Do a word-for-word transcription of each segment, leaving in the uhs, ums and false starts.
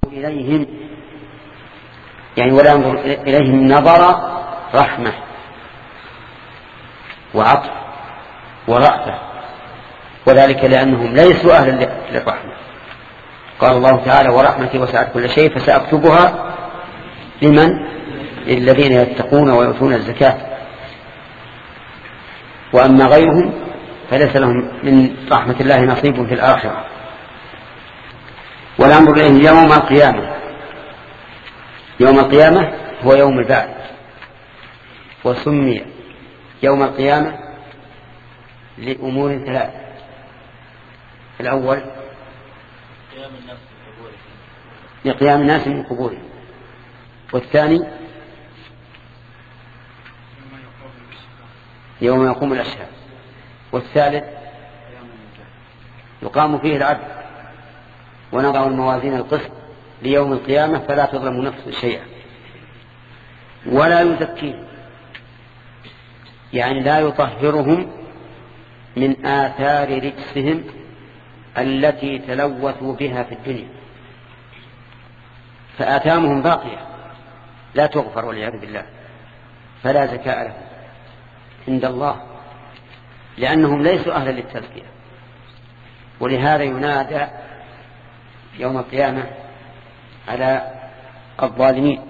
إليهم يعني ولا ينظر إليهم نظر رحمة وعطف ورأفة، وذلك لأنهم ليسوا أهلا للرحمة. قال الله تعالى: ورحمتي وسعت كل شيء فسأكتبها لمن؟ للذين يتقون ويؤتون الزكاة. وأما غيرهم فليس لهم من رحمة الله نصيب في الآخرة. ولا ينظر إليهم يوم القيامة. يوم القيامة هو يوم البعث، وسمي يوم القيامة لأمور ثلاث. الأول لقيام الناس من قبورهم، والثاني يوم يقوم الأشهاد، والثالث يقام فيه العدل ونضع الموازين القسط ليوم القيامة فلا تظلم نفس شيئا ولا يزكيهم، يعني لا يطهرهم من آثار رجسهم التي تلوثوا بها في الدنيا، فآثامهم باقية لا تغفر والعياذ بالله، فلا زكاء لهم عند الله لأنهم ليسوا أهلا للتزكية. ولهذا ينادى يوم القيامة على الظالمين: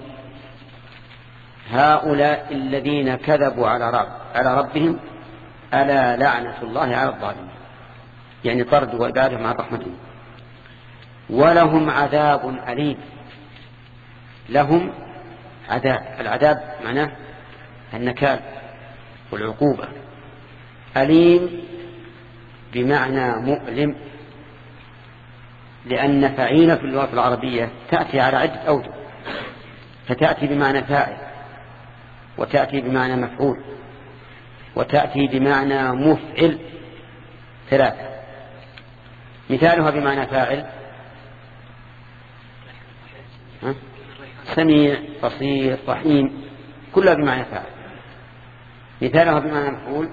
هؤلاء الذين كذبوا على رب على ربهم ألا لعنة الله على الظالمين، يعني طرد وإبادهم عن رحمته. ولهم عذاب أليم. لهم عذاب، العذاب معناه النكال والعقوبة. أليم بمعنى مؤلم، لأن فعيل في اللغة العربية تأتي على عدة أوجه، فتأتي بمعنى فاعل، وتأتي بمعنى مفعول، وتأتي بمعنى مفعل، ثلاثة. مثالها بمعنى فاعل: سميع، بصير، رحيم، كلها بمعنى فاعل. مثالها بمعنى مفعول: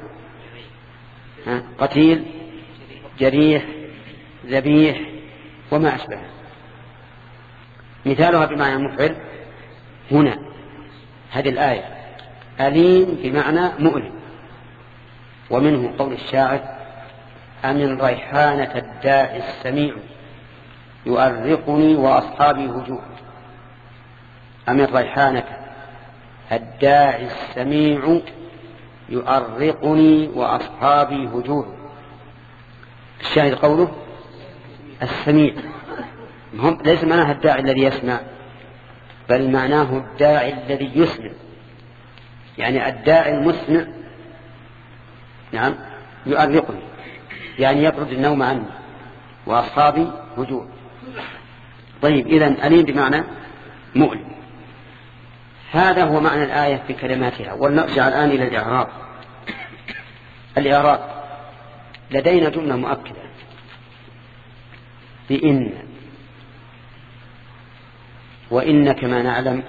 قتيل، جريح، ذبيح، وما أشبه. مثالها بمعنى مفعل هنا هذه الآية: أليم بمعنى مؤلم. ومنه قول الشاعر: أمن ريحانة الداء السميع يؤرقني وأصحابي هجوع. أمن ريحانة الداء السميع يؤرقني وأصحابي هجوع. الشاهد قوله السميع، ليس معناه الداعي الذي يسمع، بل معناه الداعي الذي يسمع، يعني الداعي المسمع. نعم، يؤرقني يعني يطرد النوم عني، وأصحابي هجوع. طيب، إذن أليم بمعنى مؤلم. هذا هو معنى الآية في كلماتها. ونرجع الآن إلى الإعراب. الإعراب لدينا جملة مؤكدة بإن، وإن كما نعلم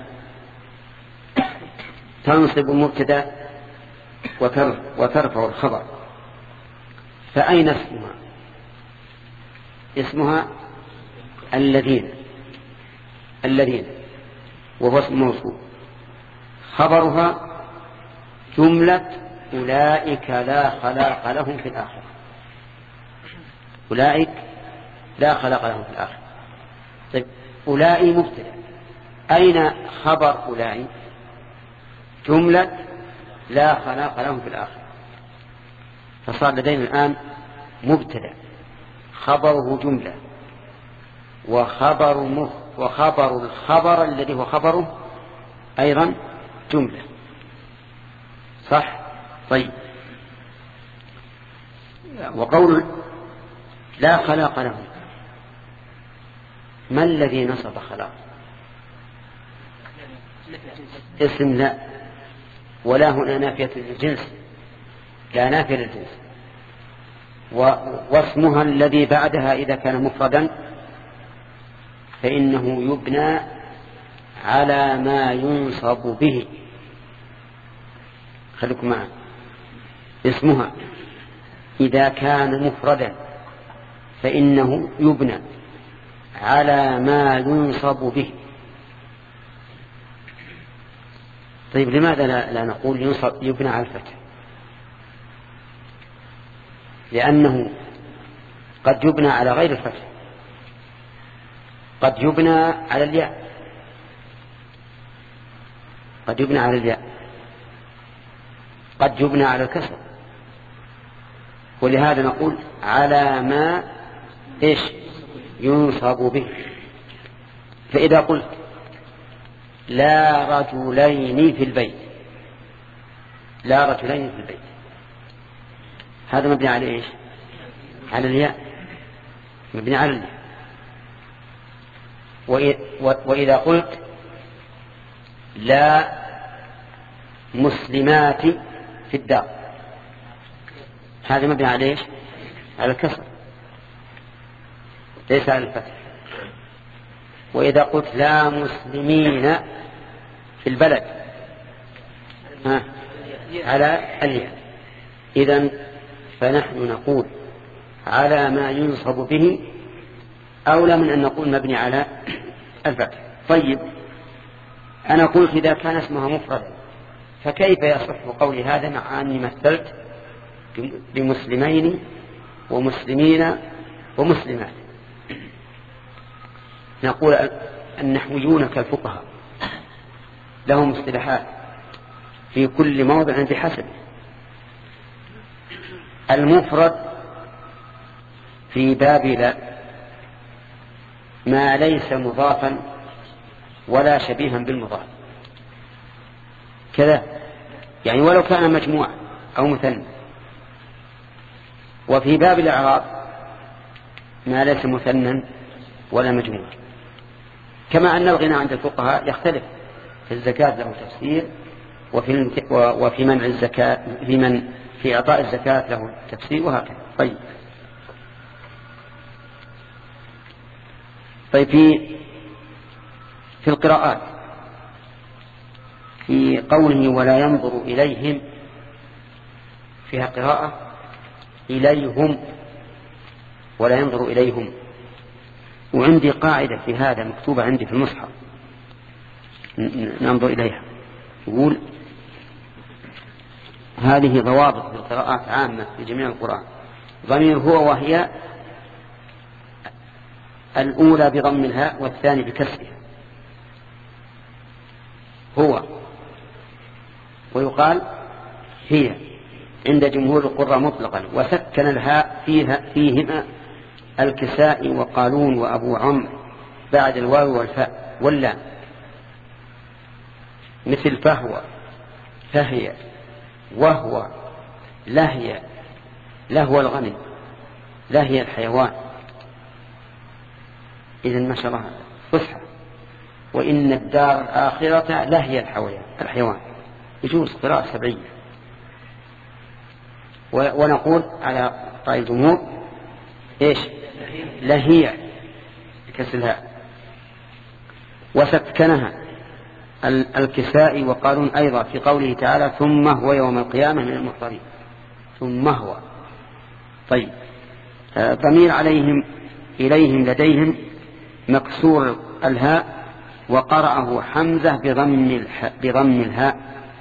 تنصب المبتدأ وترفع الخبر. فأين اسمها؟ اسمها الذين، الذين وهو اسم موصول. خبرها جملة أولئك لا خلاق لهم في الآخرة. أولئك لا خلاق لهم في الآخرة. طيب، أولئك مبتدأ، أين خبر أولئك؟ جملة لا خلاق لهم في الآخرة. فصار لدينا الآن مبتدأ خبره جملة، وخبر مخ وخبر الخبر الذي هو خبره أيضا جملة، صح؟ طيب، وقول لا خلاق لهم، ما الذي نصب خلاق؟ اسم لا، ولا هنا نافية للجنس، لا نافية للجنس. واسمها الذي بعدها إذا كان مفردا فإنه يبنى على ما ينصب به. خليكم معنا. اسمها إذا كان مفردا فإنه يبنى على ما ينصب به. طيب لماذا لا, لا نقول ينصب يبنى على الفتح؟ لأنه قد يبنى على غير الفتح، قد يبنى على الياء، قد يبنى على الياء، قد يبنى على الكسر، ولهذا نقول على ما إيش ينصب به. فإذا قلت لا رجلين في البيت، لا رجلين في البيت، هذا مبني على إيش؟ على الياء، مبني على الياء. وإذا قلت لا مسلمات في الدار، هذا مبني على إيش؟ على الكسر ليس على الفتح. وإذا قلت لا مسلمين في البلد، ها على الياء. إذن فنحن نقول على ما ينصب به أولى من أن نقول مبني على الفتح. طيب أنا قلت إذا كان اسمها مفردا فكيف يصح قولي هذا مع أني مثلت بمسلمين ومسلمين ومسلمات؟ نقول النحويون كالفقهاء لهم اصطلاحات في كل موضع بحسب. المفرد في باب لا ما ليس مضافا ولا شبيها بالمضاف كذا، يعني ولو كان مجموعة أو مثنى. وفي باب الإعراب ما ليس مثنى ولا مجموع. كما أن الغنى عند الفقهاء يختلف، في الزكاة له تفسير، وفي وفي منع الزكاة في من في إعطاء الزكاة له تفسير، وهكذا. طيب طيب في في القراءات في قوله ولا ينظر إليهم فيها قراءة إليهم ولا ينظر إليهم. وعندي قاعدة في هذا مكتوبة عندي في المصحف ننظر إليها، يقول هذه ضوابط في القراءات عامة في جميع القرآن. ضمير هو وهي الأولى بضم الهاء والثاني بكسرها هو، ويقال هي عند جمهور القراء مطلقا، وسكن الهاء فيها فيهما الكسائي وقالون وأبو عمرو بعد الواو والفاء واللام، مثل فهو فهي وهو لهي لهو الغنم لهي الحيوان. إذن ما شاء الله فصحى. وإن الدار الآخرة لهي الحيوان، يجوز قراءة سبعية. ونقول على رأي الجمهور إيش لهي بكسرها. وسكنها الكسائي وقالون أيضا في قوله تعالى ثم هو يوم القيامة من المحضرين، ثم هو. طيب ضمير عليهم إليهم لديهم مكسور الهاء، وقرأه حمزة بضم الهاء, بضم الهاء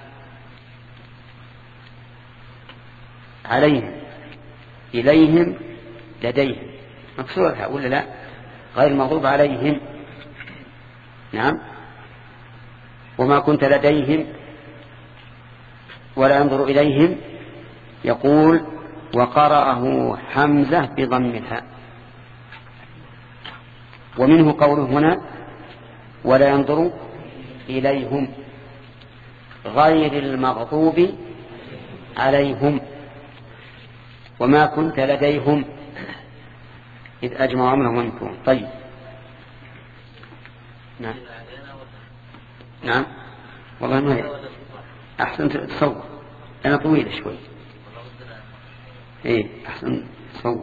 عليهم إليهم لديهم مكسور الهاء ولا لا؟ غير مغضوب عليهم. نعم. وما كنت لديهم ولا ينظر إليهم يقول وقرأه حمزة بضم الهاء. ومنه قوله هنا ولا ينظر إليهم غير المغضوب عليهم. وما كنت لديهم إذ أجمع أمرهم وينكرون. طيب نعم نعم والله ما هي أحسن تصور، أنا طويلة شوي. إيه أحسن تصور.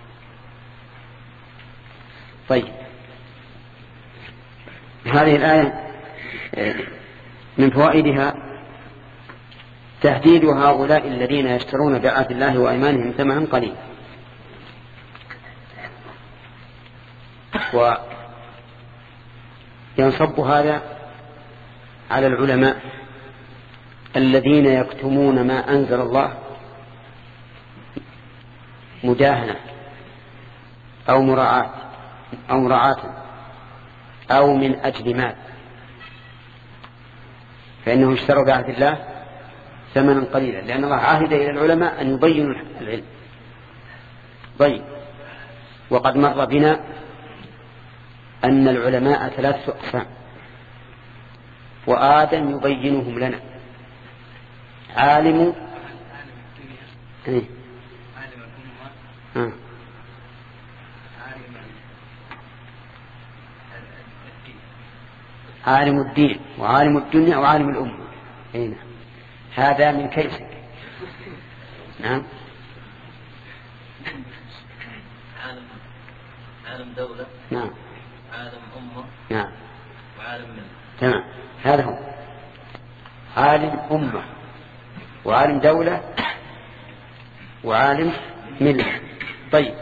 طيب هذه الآية من فوائدها تهديد هؤلاء الذين يشترون بعهد الله وأيمانهم ثمنا قليلا. ينصب هذا على العلماء الذين يكتمون ما أنزل الله مداهنة أو مراعاة أو مراعاة أو من أجل مال، فإنهم اشتروا بعهد الله ثمنا قليلا، لأن الله عاهد إلى العلماء أن يبينوا العلم. طيب، وقد مر بنا أن العلماء ثلاثة أقسام، وآدم يبينهم لنا. عالم ايه آه. عالم الدين وعالم الدنيا وعالم الأمة. هنا هذا من كيسك. نعم. عالم عالم دولة. نعم. عالم أمة. نعم. وعالم ملة. تمام، هذا هو عالم أمة وعالم دولة وعالم ملة. طيب،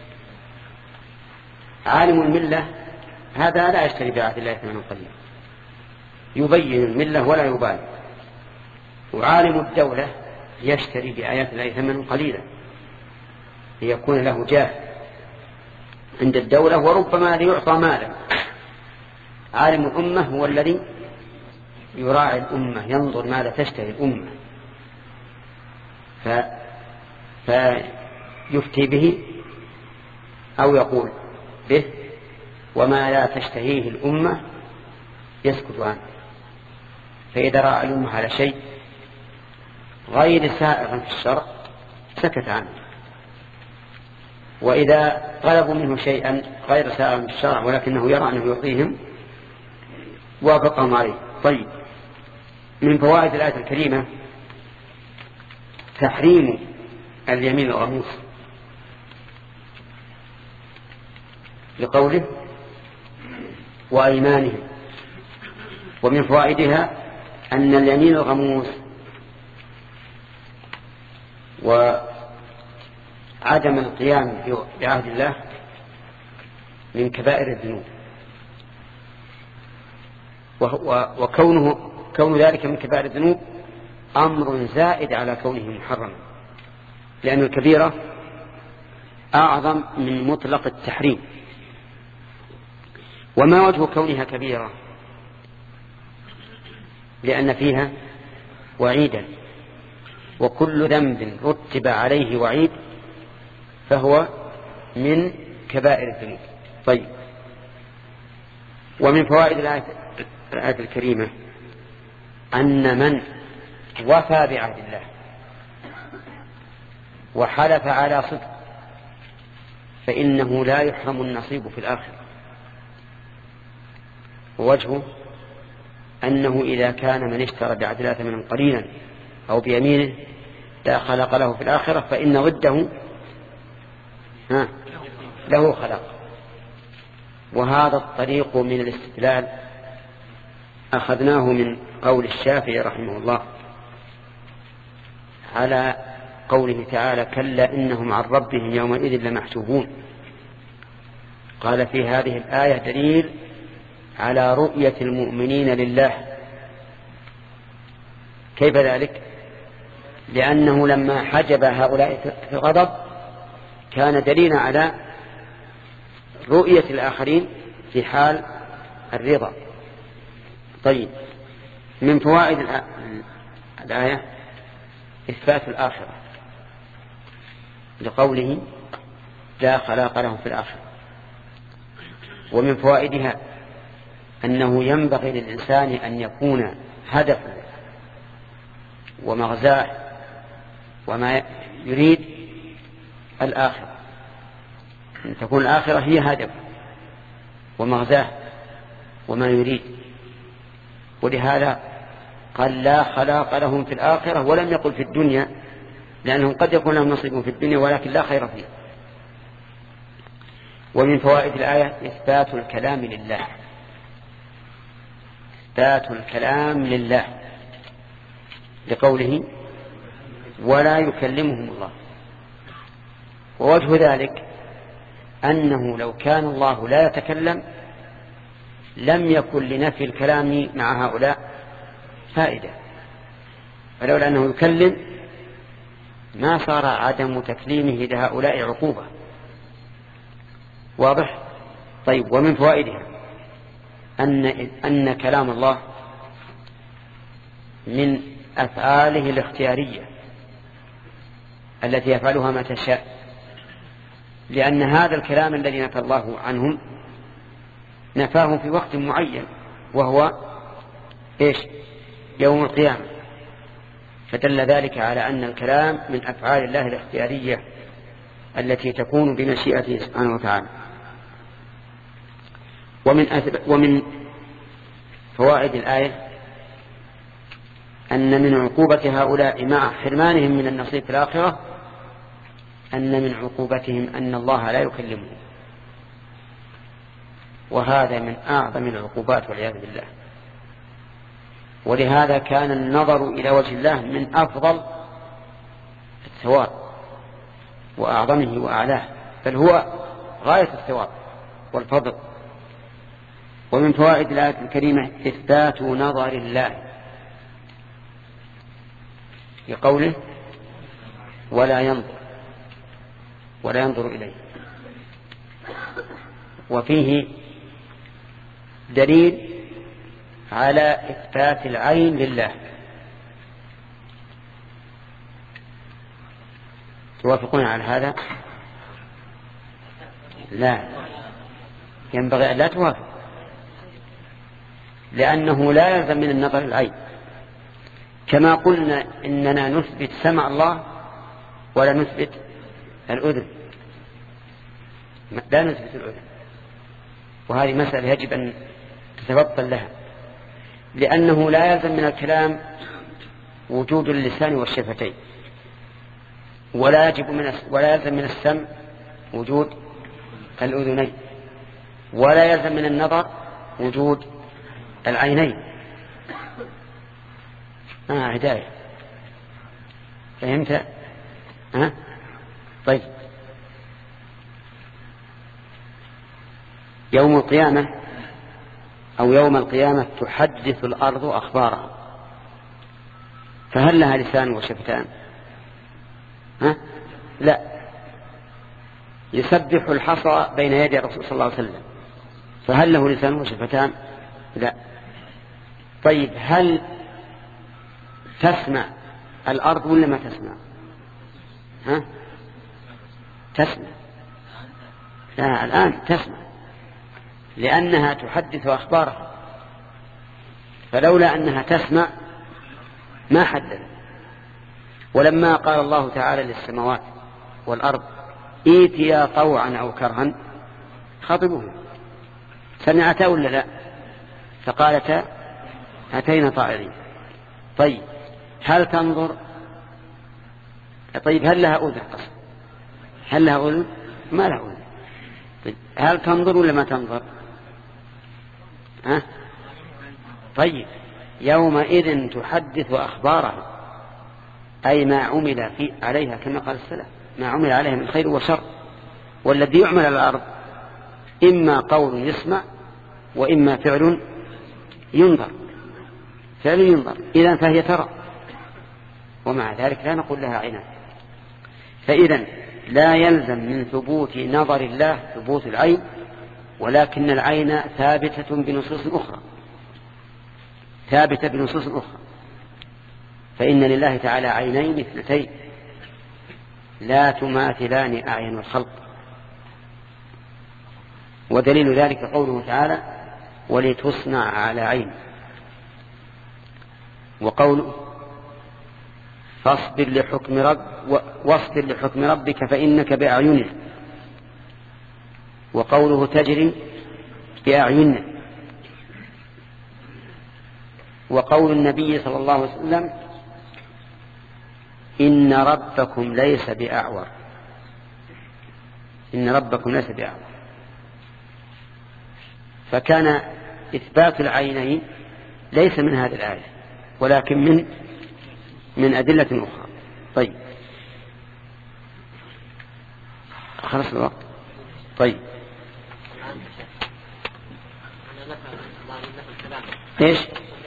عالم الملة هذا لا يشتري بعهد الله ثمنا قليلا، يبين الملة ولا يبالي. وعالم الدولة يشتري بآيات الله ثمنا قليلا ليكون له جاه عند الدولة وربما ليعطى مالا. عالم الأمة هو الذي يراعي الأمة، ينظر ماذا تشتهي الأمة ف... فيفتي به أو يقول به، وما لا تشتهيه الأمة يسكت عنه. فإذا رأى الأمة على شيء غير سائغ في الشرع سكت عنه، وإذا طلبوا منه شيئا غير سائغ في الشرع ولكنه يرى أنه يعطيهم وافقهم عليه. طيب، من فوائد الآية الكريمة تحريم اليمين الغموس لقوله وأيمانهم. ومن فوائدها أن اليمين الغموس وعدم القيام بعهد الله من كبائر الذنوب، وكونه كون ذلك من كبائر الذنوب أمر زائد على كونه محرما، لأن الكبيرة أعظم من مطلق التحريم. وما وجه كونها كبيرة؟ لأن فيها وعيدا، وكل ذنب رتب عليه وعيد فهو من كبائر الذنوب. طيب، ومن فوائد الآية الكريمة أن من وفى بعهد الله وحلف على صدق فإنه لا يحرم النصيب في الآخرة. ووجهه أنه إذا كان من اشترى بعهد الله ثمنا قليلا أو بيمينه لا خلق له في الآخرة فإن ضده ها له خلق. وهذا الطريق من الاستدلال أخذناه من قول الشافعي رحمه الله على قوله تعالى كلا إنهم عن ربهم يومئذ لمحجوبون. قال في هذه الآية دليل على رؤية المؤمنين لله. كيف ذلك؟ لأنه لما حجب هؤلاء في الغضب كان دليلا على رؤية الآخرين في حال الرضا. طيب، من فوائد الآية إثبات الآخرة لقوله لا خلاق لهم في الآخرة. ومن فوائدها أنه ينبغي للإنسان أن يكون هدفه ومغزاه وما يريد الآخرة، أن تكون الآخرة هي هدفه ومغزاه وما يريد. ولهذا قال لا خلاق لهم في الآخرة ولم يقل في الدنيا، لأنهم قد يكون لهم نصيب في الدنيا ولكن لا خير فيه. ومن فوائد الآية إثبات الكلام لله، إثبات الكلام لله لقوله ولا يكلمهم الله. ووجه ذلك أنه لو كان الله لا يتكلم لم يكن لنفي الكلام مع هؤلاء فائدة، فلولا أنه يكلم ما صار عدم تكليمه لهؤلاء عقوبة. واضح؟ طيب، ومن فوائدها أن, أن كلام الله من أفعاله الاختيارية التي يفعلها ما تشاء، لأن هذا الكلام الذي نفى الله عنهم نفاه في وقت معين وهو إيش؟ يوم القيامة، فدل ذلك على أن الكلام من أفعال الله الاختيارية التي تكون بمشيئته سبحانه وتعالى. ومن, ومن فوائد الآية أن من عقوبة هؤلاء مع حرمانهم من النصيب في الآخرة أن من عقوبتهم أن الله لا يكلمهم، وهذا من أعظم العقوبات والعياذ بالله. ولهذا كان النظر إلى وجه الله من أفضل الثواب وأعظمه وأعلاه، بل هو غاية الثواب والفضل. ومن فوائد الآية الكريمة إثبات نظر الله لقوله ولا ينظر ولا ينظر إليه، وفيه دليل على إثبات العين لله. توافقون على هذا؟ لا، ينبغي أن لا توافق، لأنه لا يلزم من النظر العين، كما قلنا إننا نثبت سمع الله ولا نثبت الأذن، لا نثبت الأذن، وهذه مسألة يجب أن تتبطل لها، لأنه لا يلزم من الكلام وجود اللسان والشفتين، ولا يجب من ولا يلزم من السمع وجود الأذنين، ولا يلزم من النظر وجود العينين. آه هداية، فهمت؟ ها؟ طيب، يوم القيامة أو يوم القيامة تحدث الأرض أخبارها، فهل لها لسان وشفتان؟ ها؟ لا، يسبح الحصى بين يدي الرسول صلى الله عليه وسلم، فهل له لسان وشفتان؟ لا. طيب، هل تسمع الأرض ولا ما تسمع؟ ها؟ تسمع. لا، الآن تسمع لأنها تحدث أخبارها، فلولا أنها تسمع ما حدث. ولما قال الله تعالى للسماوات والأرض ائتيا طوعا أو كرها خاطبوه، سمعتا ولا لا؟ فقالتا أتينا طائعين. طيب، هل تنظر؟ طيب، هل لها أذن؟ قصد هل لها أذن؟ ما لها أذن. طيب، هل تنظر ولا ما تنظر؟ ها؟ طيب، يومئذ تحدث أخبارها، أي ما عمل في عليها كما قال السلام، ما عمل عليها من خير وشر. والذي يعمل على الأرض إما قول يسمع وإما فعل ينظر، فعل ينظر، إذن فهي ترى، ومع ذلك لا نقول لها عينات. فإذن لا يلزم من ثبوت نظر الله ثبوت العين، ولكن العين ثابتة بنصوص أخرى، ثابتة بنصوص أخرى. فإن لله تعالى عينين اثنتين لا تماثلان أعين الخلق، ودليل ذلك قوله تعالى ولتصنع على عين، وقوله فاصبر لحكم رب واصبر لحكم ربك فإنك بأعيننا، وقوله تجري بأعيننا، وقول النبي صلى الله عليه وسلم إن ربكم ليس بأعور، إن ربكم ليس بأعور. فكان إثبات العينين ليس من هذه الآية ولكن من من أدلة أخرى. طيب، خلص الوقت. طيب، إيش؟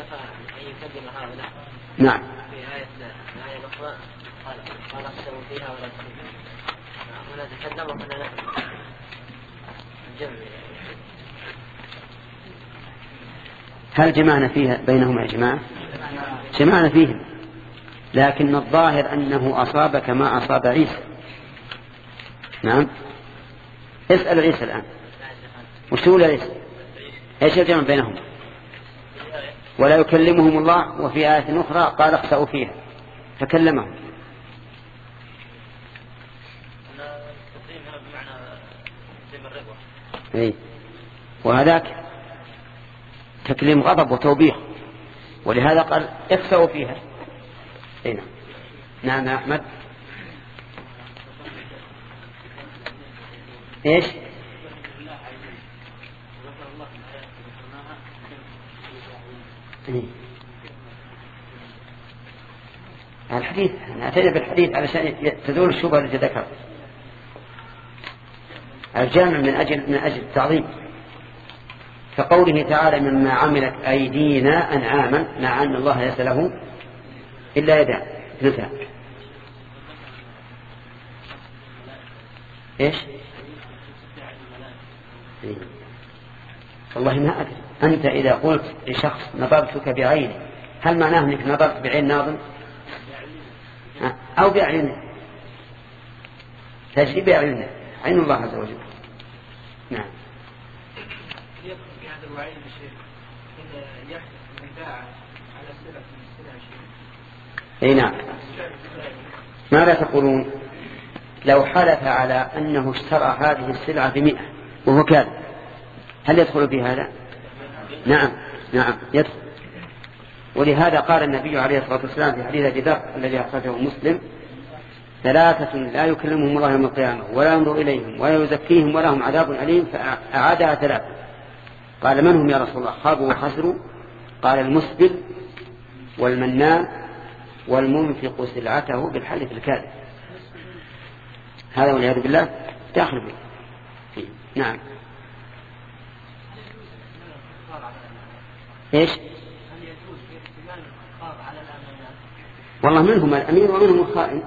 نعم. في آية الآية الأخرى قال قال اخسروا فيها ولا تخافوا. هنا تكلم وهنا الجمع. هل جمعنا فيها بينهما جماعة؟ جمعنا فيهم، لكن الظاهر أنه أصاب كما أصاب عيسى. نعم. اسأل عيسى الآن. وش تقول عيسى؟ ايش الجمع بينهم؟ ولا يكلمهم الله، وفي آية أخرى قال اخسأوا فيها فكلمهم. اي وهذاك تكليم غضب وتوبيخ، ولهذا قال اخسأوا فيها. اي نعم. نعم يا أحمد. ايش؟ الحديث نعتني بالحديث علشان تزول الشبهة التي ذكرت. الجامع من أجل من أجل التعظيم، كقوله تعالى مما عملت أيدينا أنعاما، مع أن الله ليس له إلا يدان اثنتان. إيش؟ إيه؟ والله ما أدري. أنت إذا قلت لشخص نظرتك بعيني، هل معناه أنك نظرت بعين ناظر أو بأعينه؟ تجري بأعينه، عين الله عز وجل. نعم. في هذا الوعيد الشيخ إذا يحدث النزاع على السلف من السلع شيء. أي نعم. ماذا تقولون لو حلف على أنه اشترى هذه السلعة بمئة وهو كاذب، هل يدخل في هذا؟ نعم نعم يدخل. ولهذا قال النبي عليه الصلاة والسلام في حديث أبي ذر الذي أخرجه مسلم: ثلاثة لا يكلمهم الله يوم القيامة ولا ينظر إليهم ولا يزكيهم ولهم عذاب أليم، فأعادها ثلاثة. قال: من هم يا رسول الله؟ خابوا وخسروا. قال: المسبل والمنان والمنفق سلعته بالحلف الكاذب. هذا والعياذ بالله داخل فيه. نعم. ايش؟ والله منهم الأمير ومنهم الخائن،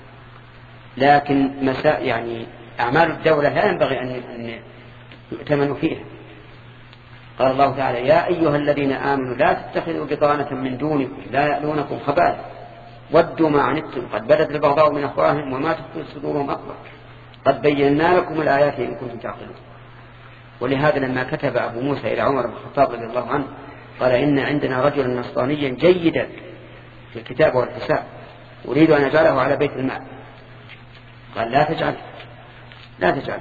لكن مساء يعني أعمال الدولة لا ينبغي أن يؤتمنوا فيها. قال الله تعالى: يا أيها الذين آمنوا لا تتخذوا بطانة من دونكم لا يألونكم خبالا ودوا ما عنتم قد بدت البغضاء من أفواههم وما تخفي صدورهم أكبر قد بينا لكم الآيات إن كنتم تعقلون. ولهذا لما كتب أبو موسى إلى عمر بن الخطاب رضي الله عنه قال: إن عندنا رجلا نصرانيا جيدا في الكتاب والحساب أريد أن أجعله على بيت المال. قال: لا تجعل لا تجعل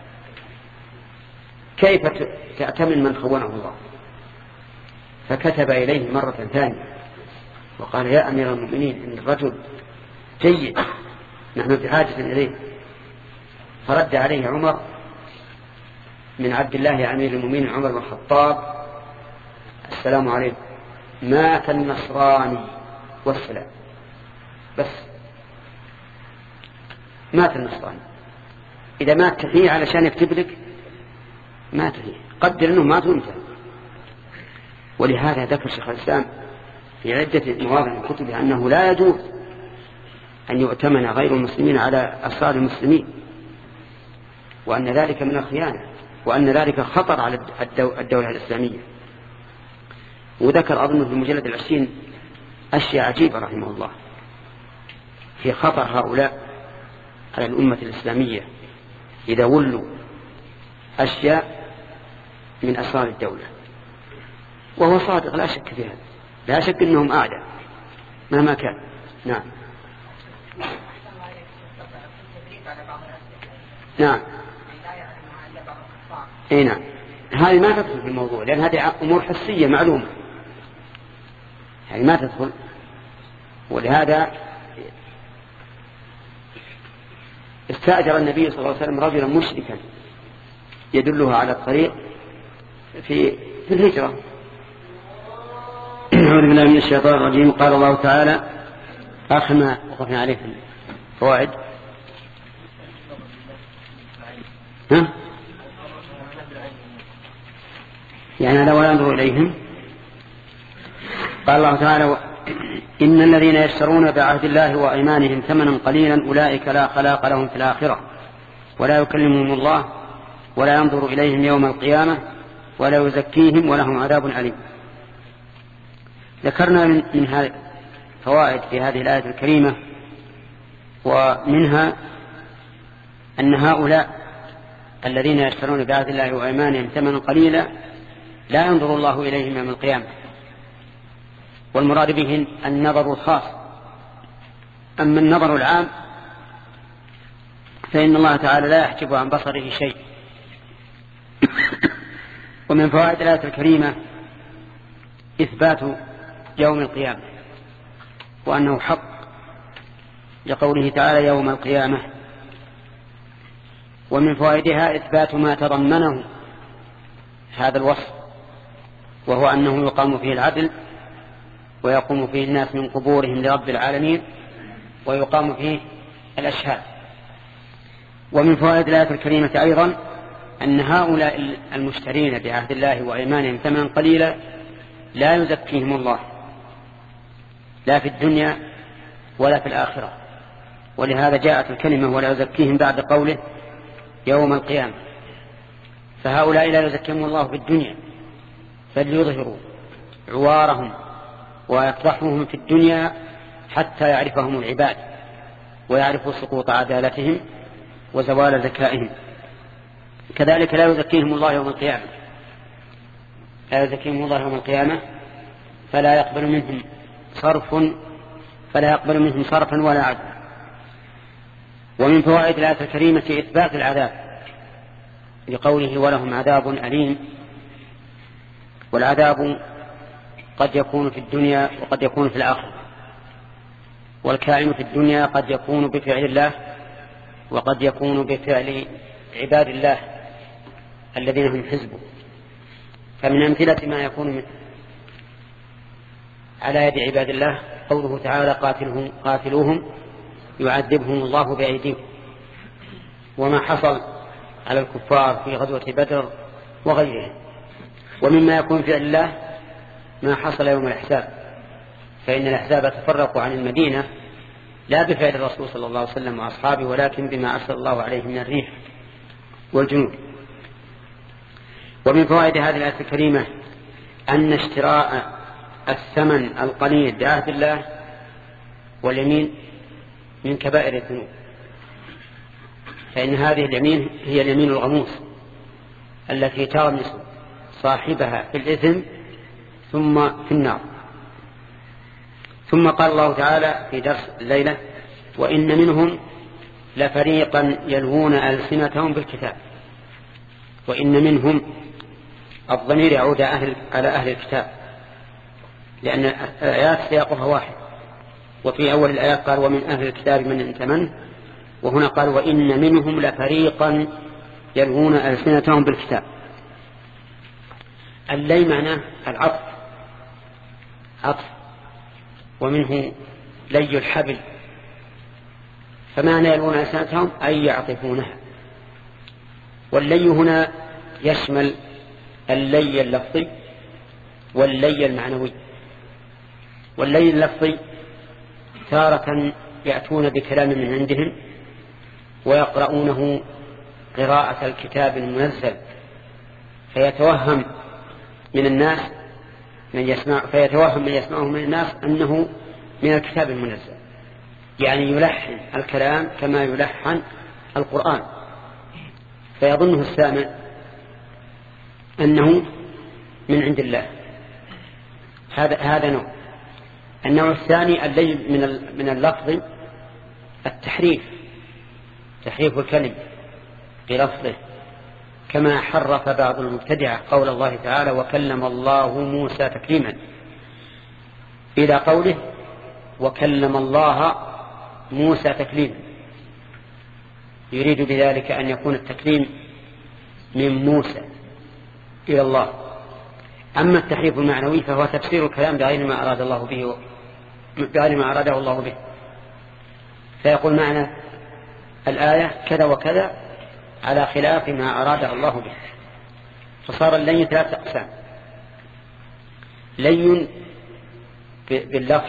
كيف تأتمن من خونه الله؟ فكتب إليه مرة ثانية وقال: يا أمير المؤمنين إن الرجل جيد نحن في حاجة إليه. فرد عليه عمر من عبد الله أمير المؤمنين عمر بن الخطاب: السلام عليكم. مات النصراني والسلام. بس مات النصراني. إذا مات تحيي علشان يكتب لك ما تحيي، قدر أنه مات وانتهى. ولهذا ذكر شيخ الإسلام في عدة مواضع من كتبه أنه لا يجوز أن يؤتمن غير المسلمين على أسرار المسلمين، وأن ذلك من الخيانة، وأن ذلك خطر على الدولة الإسلامية. وذكر أظن في المجلد العشرين أشياء عجيبة رحمه الله في خطر هؤلاء على الأمة الإسلامية إذا ولوا أشياء من أسرار الدولة. وهو صادق لا شك في هذا، لا شك أنهم أعداء مهما كان. نعم نعم اي نعم. هذه ما تدخل في الموضوع لأن هذه أمور حسية معلومة، يعني ما تدخل. ولهذا استأجر النبي صلى الله عليه وسلم رجلا مشركا يدله على الطريق في في الهجرة. أعوذ بالله من الشيطان الرجيم. قال الله تعالى آخر ما وقفنا عليه في الفوائد. ها؟ يعني لا ولا ينظر إليهم. قال الله تعالى إن الذين يشترون بعهد الله وأيمانهم ثمنا قليلا أولئك لا خلاق لهم في الآخرة ولا يكلمهم الله ولا ينظر إليهم يوم القيامة ولا يزكيهم ولهم عذاب أليم. ذكرنا من, من هذه فوائد في هذه الآية الكريمة، ومنها أن هؤلاء الذين يشترون بعهد الله وأيمانهم ثمنا قليلا لا ينظر الله إليهم يوم القيامة، والمراد به النظر الخاص. أما النظر العام فإن الله تعالى لا يحجب عن بصره شيء. ومن فوائد الآية الكريمة إثبات يوم القيامة وأنه حق، لقوله تعالى يوم القيامة. ومن فوائدها إثبات ما تضمنه هذا الوصف، وهو أنه يقام فيه العدل ويقوم فيه الناس من قبورهم لرب العالمين ويقام فيه الأشهاد. ومن فوائد الآية الكريمة أيضا أن هؤلاء المشترين بعهد الله وأيمانهم ثمنا قليلا لا يزكيهم الله لا في الدنيا ولا في الآخرة، ولهذا جاءت الكلمة ولا يزكيهم بعد قوله يوم القيامة. فهؤلاء لا يزكيهم الله في الدنيا، فليظهروا عوارهم ويفضحوهم في الدنيا حتى يعرفهم العباد ويعرفوا سقوط عدالتهم وزوال ذكائهم. كذلك لا يزكيهم الله يوم القيامة، لا يزكيهم الله يوم القيامة فلا يقبل منهم صرف فلا يقبل منهم صرفا ولا عدلا. ومن فوائد الآية الكريمة إثبات العذاب لقوله ولهم عذاب أليم. والعذاب قد يكون في الدنيا وقد يكون في الآخرة، والكائن في الدنيا قد يكون بفعل الله وقد يكون بفعل عباد الله الذين هم حزبه. فمن أمثلة ما يكون من على يد عباد الله قوله تعالى قاتلهم قاتلوهم يعذبهم الله بأيديهم، وما حصل على الكفار في غزوة بدر وغيرها. ومما يكون فعل الله ما حصل يوم الأحزاب، فإن الأحزاب تفرقوا عن المدينة لا بفعل الرسول صلى الله عليه وسلم وأصحابه، ولكن بما أرسل الله عليه من الريح والجنود. ومن فوائد هذه الآية الكريمة أن اشتراء الثمن القليل بعهد الله واليمين من كبائر الذنوب، فإن هذه اليمين هي اليمين الغموس التي تغمس صاحبها في الإثم ثم في النار. ثم قال الله تعالى في درس الليلة وإن منهم لفريقا يلوون ألسنتهم بالكتاب. وإن منهم الضمير يعود أهل على أهل الكتاب، لأن الآيات سياقها واحد، وفي أول الآيات قال ومن أهل الكتاب من أنت منه، وهنا قال وإن منهم لفريقا يلوون ألسنتهم بالكتاب. اللي معناه العطف عطف، ومنه لي الحبل، فمعنى يلوون ألسنتهم أي يعطفونها. واللي هنا يشمل اللي اللفظي واللي المعنوي. واللي اللفظي تارة يأتون بكلام من عندهم ويقرؤونه قراءة الكتاب المنزل، فيتوهم من الناس من يسمع فيتوهم من يسمعه من الناس أنه من الكتاب المنزل، يعني يلحن الكلام كما يلحن القرآن، فيظنه السامع أنه من عند الله. هذا هذا نوع. النوع الثاني الذي من من اللفظ التحريف، تحريف الكلم بلفظه، كما حرف بعض المبتدعة قول الله تعالى وكلم الله موسى تكليما إلى قوله وكلم الله موسى تكليما، يريد بذلك أن يكون التكليم من موسى إلى الله. أما التحريف المعنوي فهو تفسير الكلام بغير ما أراد الله به بغير ما أراده الله به، فيقول معنى الآية كذا وكذا على خلاف ما أراده الله به، فصار اللين ثلاثة أقسام: لين باللفظ،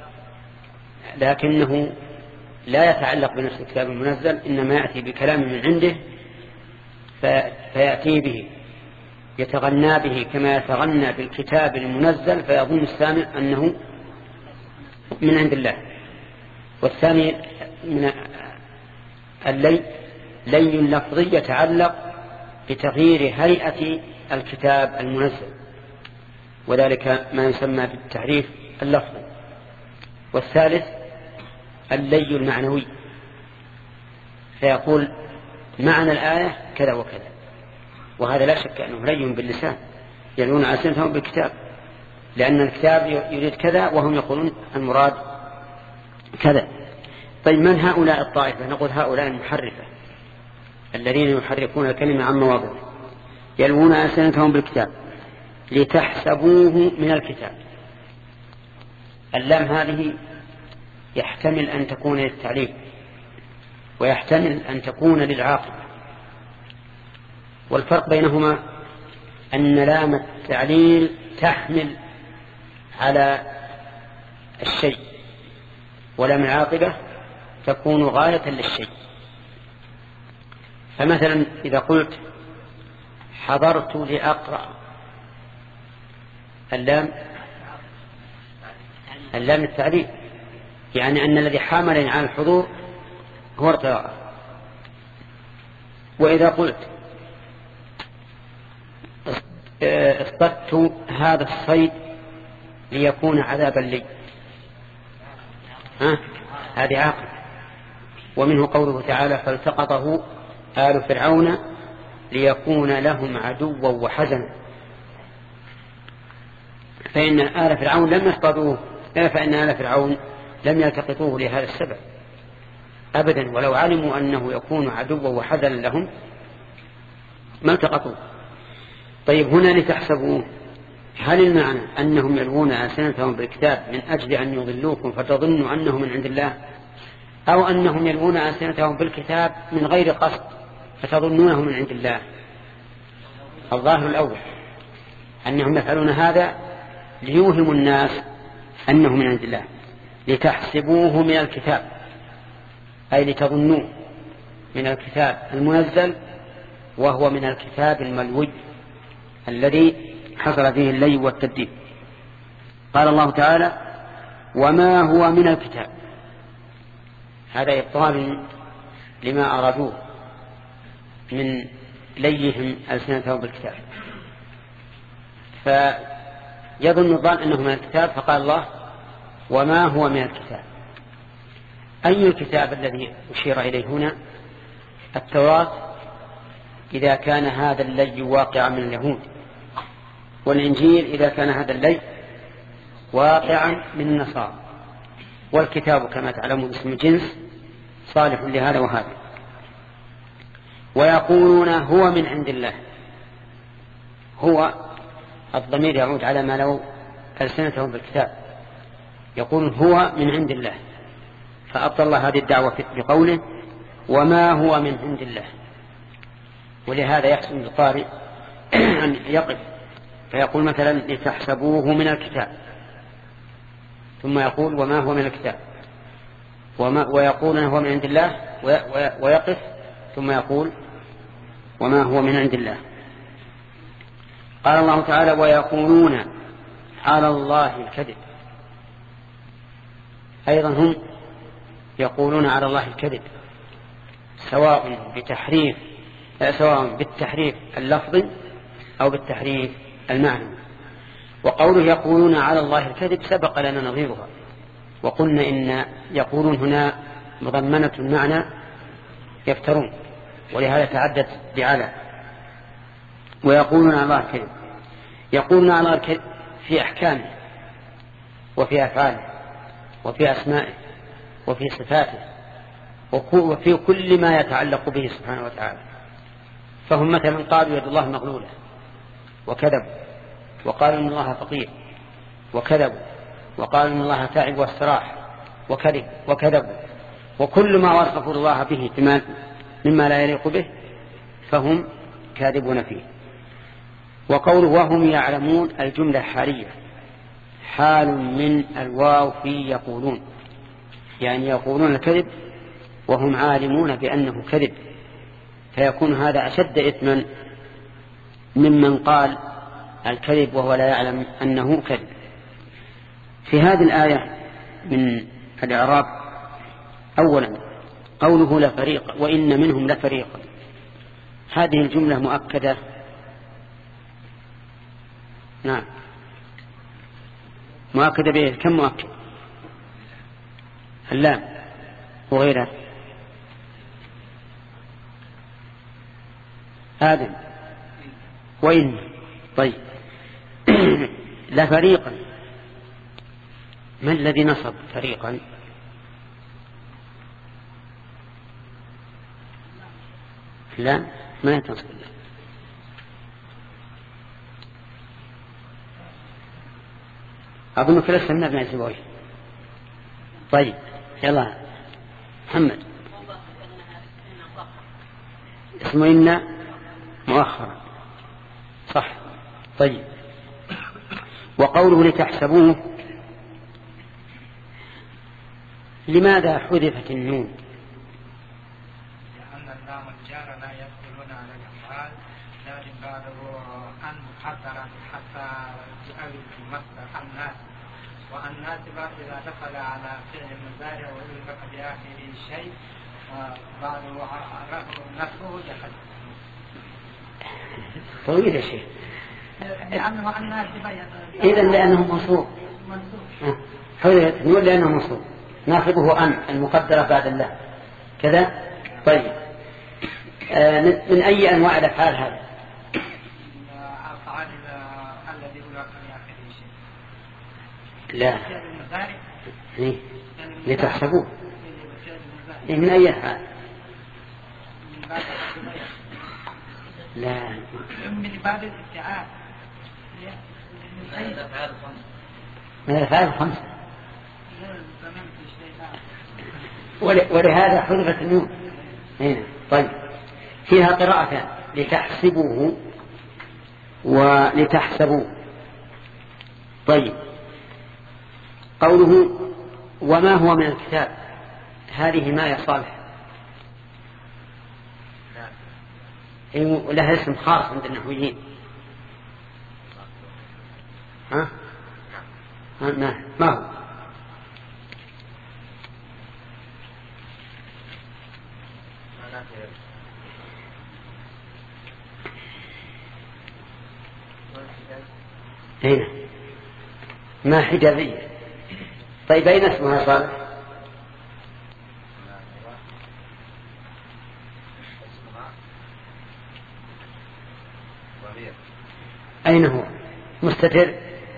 لكنه لا يتعلق بنفس الكتاب المنزل، إنما يأتي بكلام من عنده فيأتي به يتغنى به كما يتغنى بالكتاب المنزل، فيظن السامع أنه من عند الله. والثاني من اللي لي لفظي يتعلق بتغيير هيئة الكتاب المنزل، وذلك ما يسمى بالتحريف اللفظي. والثالث اللي المعنوي، فيقول معنى الآية كذا وكذا، وهذا لا شك أنه لي باللسان، يلون ألسنتهم بالكتاب، لأن الكتاب يريد كذا وهم يقولون المراد كذا. طيب من هؤلاء الطائفة؟ نقول هؤلاء المحرفة الذين يحرفون الكلمة عن مواضعه، يلون ألسنتهم بالكتاب لتحسبوه من الكتاب. اللام هذه يحتمل أن تكون للتعليل ويحتمل أن تكون للعاقبة، والفرق بينهما أن لام التعليل تحمل على الشيء، ولام العاقبة تكون غاية للشيء. فمثلا إذا قلت حضرت لأقرأ، اللام اللام التعليل، يعني أن الذي حامل على الحضور هو القراءة. وإذا قلت اصطدت هذا الصيد ليكون عذابا لي، ها هذه عاقل. ومنه قوله تعالى فالتقطه آل فرعون ليكون لهم عدوا وحزنا، فإن آل فرعون لم يصطادوه، فإن آل فرعون لم يلتقطوه لهذا السبب أبدا، ولو علموا أنه يكون عدوا وحزنا لهم ما التقطوه. طيب هنا لتحسبوه، هل المعنى أنهم يلوون ألسنتهم بالكتاب من أجل أن يضلوكم فتظنوا أنهم من عند الله، أو أنهم يلوون ألسنتهم بالكتاب من غير قصد فتظنونه من عند الله؟ الظاهر الأول أنهم يفعلون هذا ليوهموا الناس أنه من عند الله، لتحسبوه من الكتاب، أي لتظنوه من الكتاب المنزل، وهو من الكتاب الملوي الذي حصل فيه اللي والتبديل. قال الله تعالى وما هو من الكتاب، هذا إبطال لما أرادوه من ليهم ألسنتهم بالكتاب، فيظن الظان أنه من الكتاب، فقال الله وما هو من الكتاب. أي الكتاب الذي أشير إليه هنا؟ التوراة إذا كان هذا اللي واقعا من اليهود، والإنجيل إذا كان هذا اللي واقعا من النصارى، والكتاب كما تعلمون اسم الجنس صالح لهذا وهذا. ويقولون هو من عند الله، هو الضمير يعود على ما لو ألسنتهم بالكتاب، يقول هو من عند الله، فأبطل الله هذه الدعوة بقوله وما هو من عند الله. ولهذا يحسن القارئ أن يقف فيقول مثلا لتحسبوه من الكتاب، ثم يقول وما هو من الكتاب، وما ويقول هو من عند الله، ويقف ثم يقول وما هو من عند الله. قال الله تعالى ويقولون على الله الكذب، أيضا هم يقولون على الله الكذب، سواء بتحريف سواء بالتحريف اللفظي أو بالتحريف المعنوي. وقوله يقولون على الله الكذب سبق لنا نظيرها، وقلنا إن يقولون هنا مضمنة المعنى يفترون، ولهذا تعدت بعلى. ويقولون على الله الكذب، يقولون على الله الكذب في أحكامه وفي أفعاله وفي أسمائه وفي صفاته وفي كل ما يتعلق به سبحانه وتعالى. فهم مثلا قالوا يد الله مغلولة وكذبوا، وقالوا إن الله فقير وكذبوا، وقالوا إن الله تعب واستراح وكذب وكذبوا، وكل ما وصفوا الله به مما لا يليق به فهم كاذبون فيه. وقوله وهم يعلمون الجملة حالية حال من الواو في يقولون، يعني يقولون الكذب وهم عالمون بأنه كذب، فيكون هذا أشد إثما ممن قال الكذب وهو لا يعلم أنه كذب. في هذه الآية من الإعراب: أولا قوله لفريق وإن منهم لفريقا، هذه الجملة مؤكدة. نعم مؤكدة به. كم مؤكد؟ اللام وغيرها. آدم وإن. طيب لفريقا، ما الذي نصب فريقا؟ لا ما تنصب. أظن كلا سمنا ابن عزيزي. طيب يلا محمد. اسمه إن مؤخرا صح. طيب وقوله لتحسبوه، لماذا حذفت النون؟ لأن اللام الجار لا يدخلون على الأفعال، لكن بعده أن محضرا حتى تؤول المصدر الناس، والناس إذا دخل على فعل المضارع ويلحق بآخره شيء بعده نفسه دخل. طويل يا شيخ. لأنه الناس إذا لأنه منصوب. حذفت النون لأنه منصوب، ناصبه أن المقدرة بعد الله كذا. طيب آه من أي أنواع الأفعال هذا؟ أفعال الذي يلحق بآخره شيء. لا إيه؟ لتحسبوه إيه من أي أفعال؟ لا من باب الاستعاذ من الأفعال الخمسة، ولهذا حذفت النون هنا. طيب فيها قراءتان: لتحسبوه ولتحسبوه. طيب قوله وما هو من الكتاب، هذه ما يا صالح لها اسم خاص عند النحويين. ها؟ ما ما هو؟ هنا ما حجابية. طيب أين اسمها صالح؟ أين هو؟ مستتر؟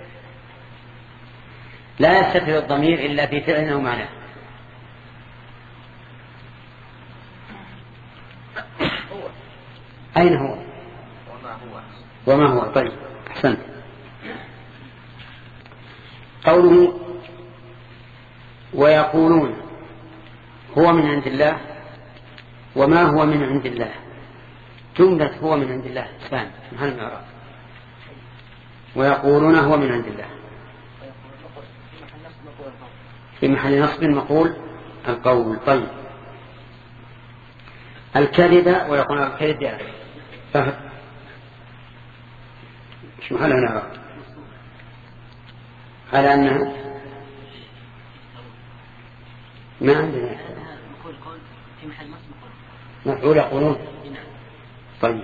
لا يستتر الضمير إلا في فعل أو معناه. أين هو؟ وما هو. وما هو. طيب أحسنت. قوله ويقولون هو من عند الله وما هو من عند الله، جملة هو من عند الله ثاني هل المعراب ويقولون هو من عند الله في محل نصب مقول القول. طيب الكذب ويقولون الكذب يعني فهد مش محل المعراب على أنها ما عندنا مفعول يقولون. طيب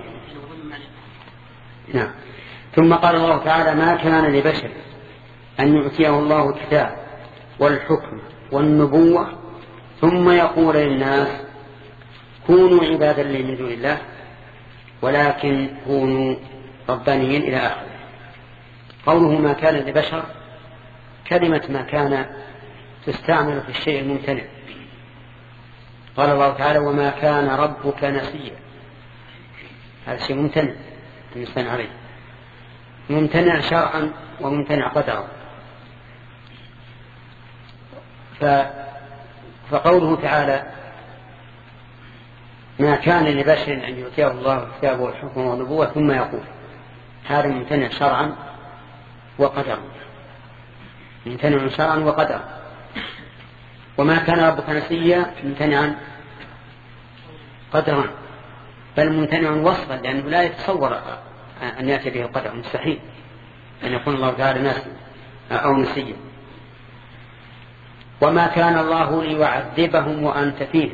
نعم. ثم قال الله تعالى ما كان لبشر أن يؤتيه الله الكتاب والحكم والنبوة ثم يقول للناس كونوا عبادا لي من دون الله ولكن كونوا ربانيين إلى آخره. قوله ما كان لبشر، كلمة ما كان تستعمل في الشيء الممتنع. قال الله تعالى وما كان ربك نسيا، هذا شيء ممتنع الإنسان عليه، ممتنع شرعا وممتنع قدرا. فقوله تعالى ما كان لبشر أن يؤتيه الله الكتاب والحكم والنبوة ثم يقول، هذا ممتنع شرعا وقدرا. ممتنع شرعا وقدرا. وما كان ربك نسيا ممتنعا قدرا، بل ممتنع وصفا، لأنه لا يتصور أن يأتي به القدر، مستحيل أن يكون الله تعالى ناسيا أو نسيا. وما كان الله ليعذبهم وأنت فيهم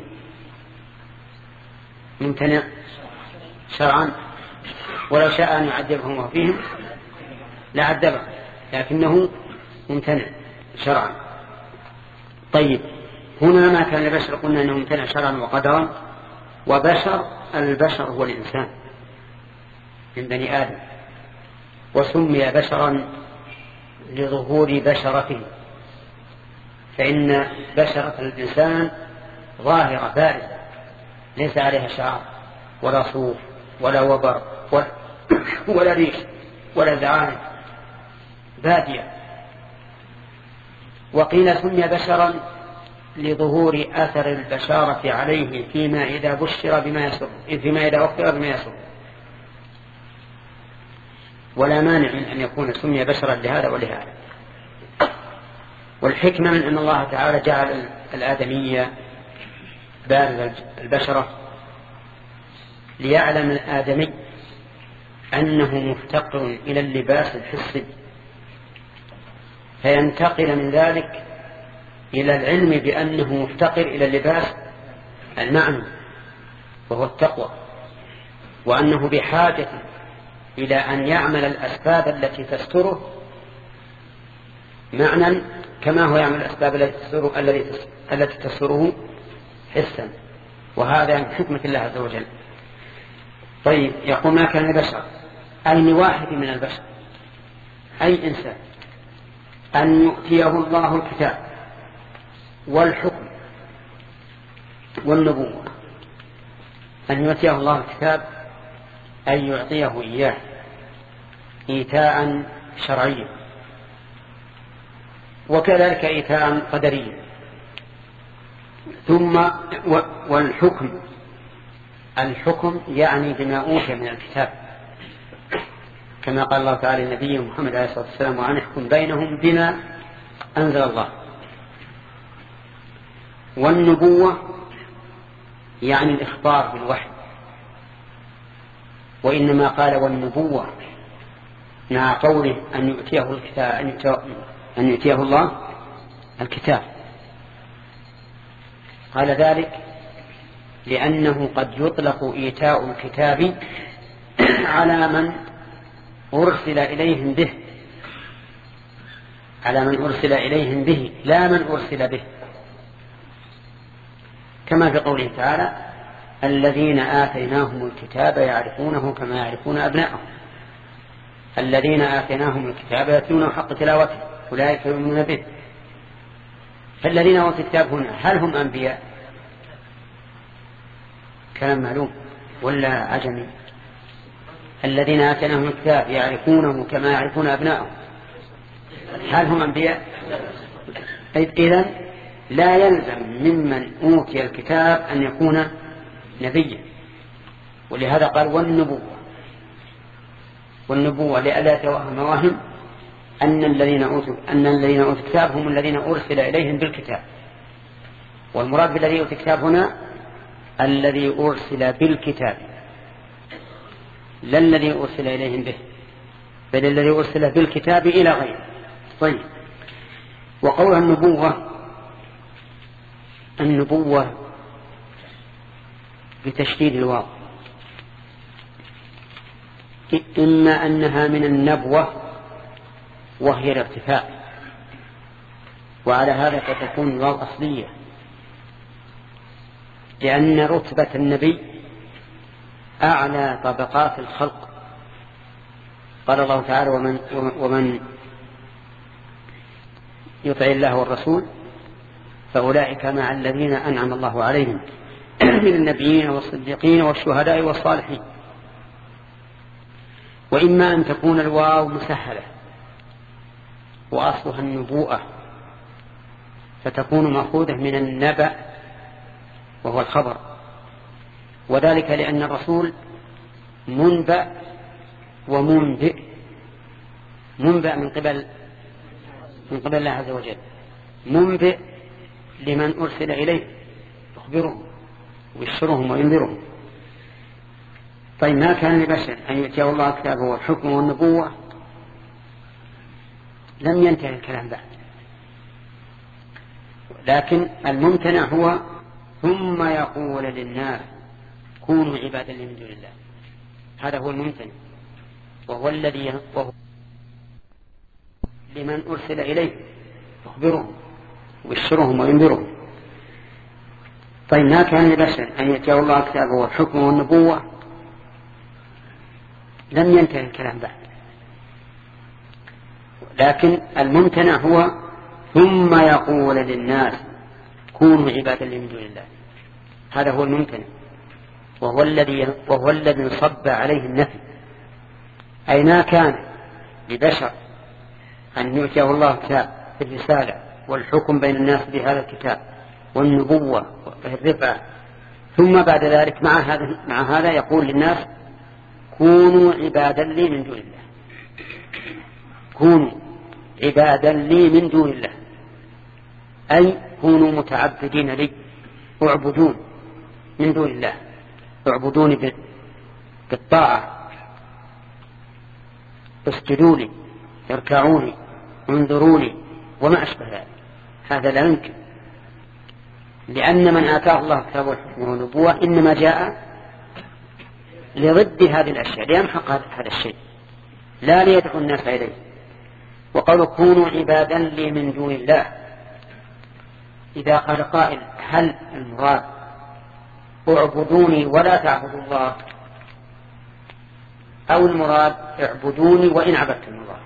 ممتنع شرعا، ولو شاء أن يعذبهم وفيهم لعذبهم، لكنه ممتنع شرعا. طيب، هنا ما كان البشر قلنا أنه ممتنع شرعا وقدرا. وبشر البشر هو الإنسان من بني آدم، وسمي بشرا لظهور بشرته، فإن بشرة الإنسان ظاهرة بارزة ليس عليها شعر ولا صوف ولا وبر ولا, ولا ريش ولا زعانف، بادية. وقيل سمي بشرا لظهور أثر البشارة عليه فيما إذا بشر بما يسر، فيما إذا أخبر بما يسر. ولا مانع من أن يكون سمي بشرا لهذا ولهذا. والحكمة من أن الله تعالى جعل الآدمية بارز البشرة ليعلم الآدمي أنه مفتقر إلى اللباس الحسي، فينتقل من ذلك إلى العلم بأنه مفتقر إلى اللباس المعنى وهو التقوى، وأنه بحاجة إلى أن يعمل الأسباب التي تستره معنى كما هو يعمل الأسباب التي تستره حسا. وهذا من حكمة الله عز وجل. طيب، يقول ما كان البشر أي واحد من البشر أي إنسان أن يؤتيه الله الكتاب والحكم والنبوة. أن يؤتيه الله الكتاب أن يعطيه إياه إيتاء شرعيا، وكذلك إيتاء قدريا. ثم والحكم، الحكم يعني بما أوتي من الكتاب، كما قال الله تعالى لنبيه محمد عليه الصلاة والسلام: وأن احكم بينهم بما أنزل الله. والنبوة يعني الإخبار بالوحي، وإنما قال والنبوة مع قوله أن يؤتيه الكتاب أن يؤتيه الله الكتاب. قال ذلك لأنه قد يطلق إيتاء الكتاب على من أرسل إليهم به، على من أرسل إليهم به لا من أرسل به، كما في قوله تعالى: الذين آتيناهم الكتاب يعرفونه كما يعرفون أبناءهم. الذين آتيناهم الكتاب يتلونه حق تلاوته أولئك يؤمنون به. فالذين أوتوا الكتاب هنا هل هم أنبياء؟ كلام معلوم ولا عجمي؟ الذين آتيناهم الكتاب يعرفونه كما يعرفون أبناءهم، هل هم أنبياء؟ إذن لا يلزم ممن أوتي الكتاب أن يكون نبيا. ولهذا قال والنبوة، والنبوة لئلا يتوهم واهم أن الذين أوتوا أن الذين أوتوا الكتاب هم الذين أرسل إليهم بالكتاب. والمراد بالذي أوتوا الكتاب هنا الذي أرسل بالكتاب، لا الذي أرسل إليهم به، بل الذي أرسل بالكتاب إلى غيره. طيب، وقول النبوة، النبوة بتشديد الواو، إما أنها من النبوة وهي الارتفاع، وعلى هذا فتكون الواو أصلية، لأن رتبة النبي أعلى طبقات الخلق. قال الله تعالى: ومن, ومن يطع الله والرسول فأولئك مع الذين أنعم الله عليهم من النبيين والصديقين والشهداء والصالحين. وإما أن تكون الواو مسهلة وأصلها النبوءة، فتكون مأخوذة من النبأ وهو الخبر، وذلك لأن الرسول منبأ ومنبئ. منبأ من قبل من قبل الله عز وجل، منبئ لمن أرسل إليه يخبرهم ويبشرهم وينذرهم. طيب ما كان لبشر أن يؤتيه الله كتابه والحكم والنبوة، لم ينتهي الكلام بعد، لكن الممتنع هو ثم يقول للناس كونوا عبادا لي من دون الله. هذا هو الممتنع، وهو الذي وهو لمن أرسل إليه يخبرهم ويبشرهم وينذرهم. طيب ما كان لبشر أن يؤتيه الله كتابه والحكم والنبوة، لم ينتهي الكلام بعد، لكن الممتنع هو ثم يقول للناس كونوا عبادا لي من دون الله. هذا هو الممتنع، وهو الذي وهو الذي صب عليه النفي، أي ما كان لبشر أن يؤتيه الله كتاب بالرسالة والحكم بين الناس بهذا الكتاب والنبوة والرفعة، ثم بعد ذلك مع هذا مع هذا يقول للناس كونوا عبادا لي من دون الله، كونوا عبادا لي من دون الله، أي كونوا متعبدين لي، اعبدون من دون الله، اعبدوني بالطاعة، اسجدوا لي، اركعوني، انظروني، وما أشبه ذلك. هذا لا يمكن، لأن من آتاه الله كتاب والحكم والنبوة إنما جاء لضد هذه الأشياء، ليمحق هذا الشيء، لا ليدعو الناس إليه. وقالوا كونوا عبادا لي من دون الله، إذا قال قائل هل المراد اعبدوني ولا تعبدوا الله، أو المراد اعبدوني وإن عبدتم الله؟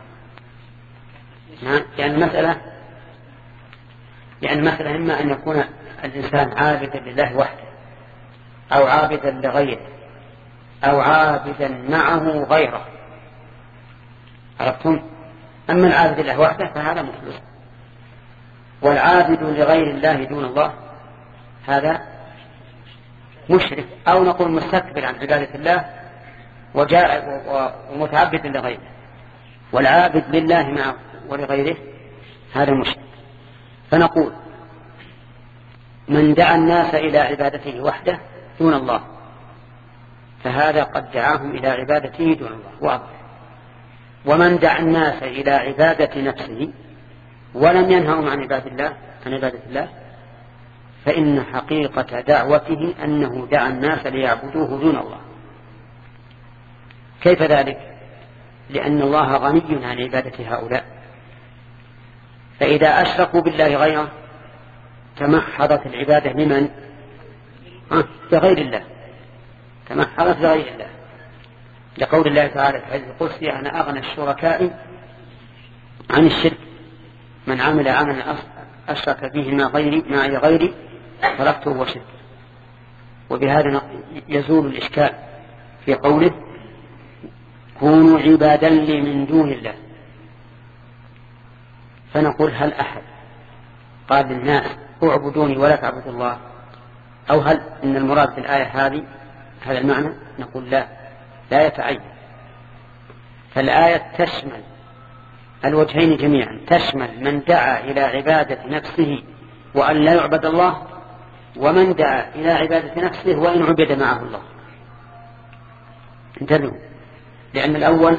يعني المسألة يعني المسألة إما أن يكون الإنسان عابدا لله وحده، أو عابدا لغيره، أو عابدا معه غيره، عرفتم؟ أما العابد لله وحده فهذا مخلص، والعابد لغير الله دون الله هذا مشرك، أو نقول مستكبر عن عبادة الله وجاء ومتعبد لغيره. والعابد لله معه ولغيره هذا مشرك. فنقول من دعا الناس إلى عبادته وحده دون الله فهذا قد دعاهم إلى عبادته دون الله، واضح. ومن دعا الناس إلى عبادة نفسه ولم ينههم عن عبادة الله عن عبادة الله فإن حقيقة دعوته أنه دعا الناس ليعبدوه دون الله. كيف ذلك؟ لأن الله غني عن عبادة هؤلاء، فإذا أشركوا بالله غيره تمحضت العبادة لمن؟ لغير الله، تمحضت لغير الله، لقول الله تعالى في الحديث القدسي أنا أغنى الشركاء عن الشرك، من عمل عملا أشرك به ما غيري ما غيري تركته وشرك. وبهذا يزول الإشكال في قوله كونوا عبادا لي من دون الله. فنقول هل أحد قال للناس اعبدوني ولا تعبدوا الله، أو هل إن المراد في الآية هذه هذا المعنى؟ نقول لا، لا يتعين. فالآية تشمل الوجهين جميعا، تشمل من دعا إلى عبادة نفسه وأن لا يعبد الله، ومن دعا إلى عبادة نفسه وإن عبد معه الله. انتبهوا، لأن الأول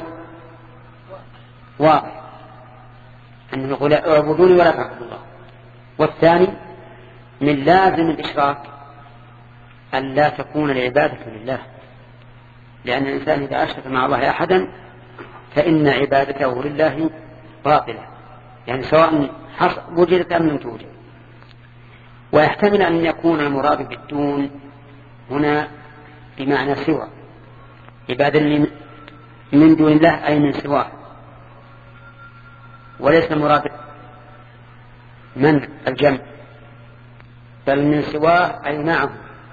واضح أنه يقول اعبدوني ولا تعبدوا الله، والثاني من لازم الإشراك أن لا تكون العبادة لله، لأن الإنسان إذا أشرك مع الله أحدا فإن عبادته لله باطلة، يعني سواء وجدت أم لم توجد. ويحتمل أن يكون المراد بالدون هنا بمعنى سوى، عبادة من دون الله أي من سواه، وليس المراد من الجمع، بل من سواه أي معه.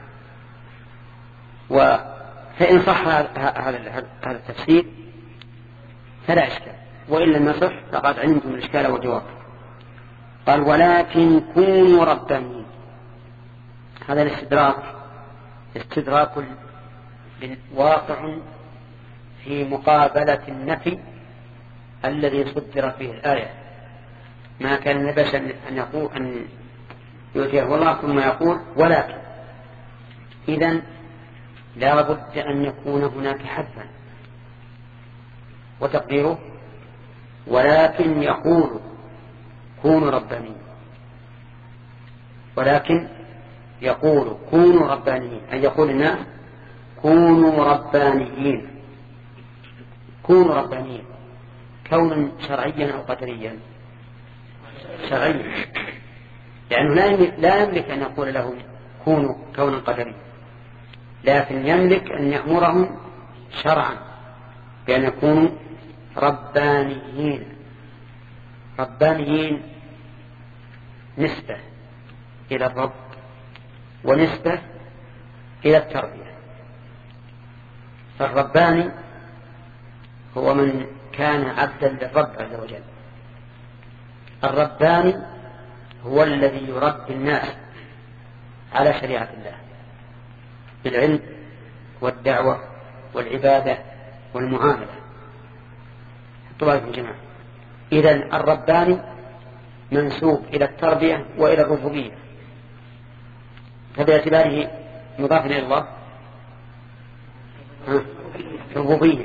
فإن صح هذا التفسير فلا إشكال، وإن لم يصح فقد علمتم الإشكال والجواب. قال ولكن كونوا ربانيين. هذا الاستدراك استدراك واقع في مقابلة النفي الذي صدر فيه الآية، ما كان لبشا أن يقول أن يؤتيه الله ثم يقول ولكن. إذن لا بد أن يكون هناك حذفا، وتقديره ولكن يقول كونوا ربانيين، ولكن يقول كونوا ربانيين، أي يقول الناس كونوا ربانيين. كونوا ربانيين كونا شرعيا أو قدريا؟ شرعيا، لأنه لا يملك أن يقول لهم كونوا كونا قدريا، لكن يملك أن يأمرهم شرعا بأن يكونوا ربانيين. ربانيين نسبة إلى الرب ونسبة إلى التربية. فالرباني هو من كان عبدا للرب عز وجل. الرباني هو الذي يربي الناس على شريعة الله بالعلم والدعوة والعبادة والمعاملة. طبعا يا جماعة، إذن الرباني منسوب إلى التربية وإلى الربوبية، فباعتباره مضاف إلى الله ربوبية،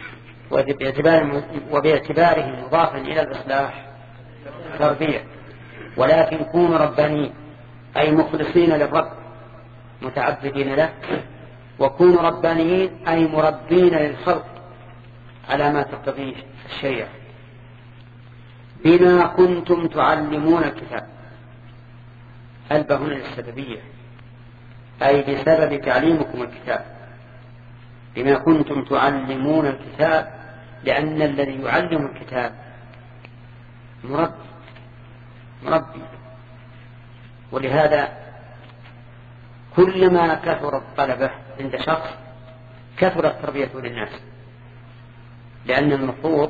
وباعتباره مضافا إلى الإصلاح تربية. ولكن كونوا ربانيين أي مخلصين للرب متعبدين له، وكونوا ربانيين أي مربين للخلق على ما تقتضيه الشريعة. بما كنتم تعلمون الكتاب، البه هنا للسببية، أي بسبب تعليمكم الكتاب. بما كنتم تعلمون الكتاب، لأن الذي يعلم الكتاب مربي مربي ولهذا كلما كثر الطلبة عند شخص كثرت تربيته للناس، لأن المفروض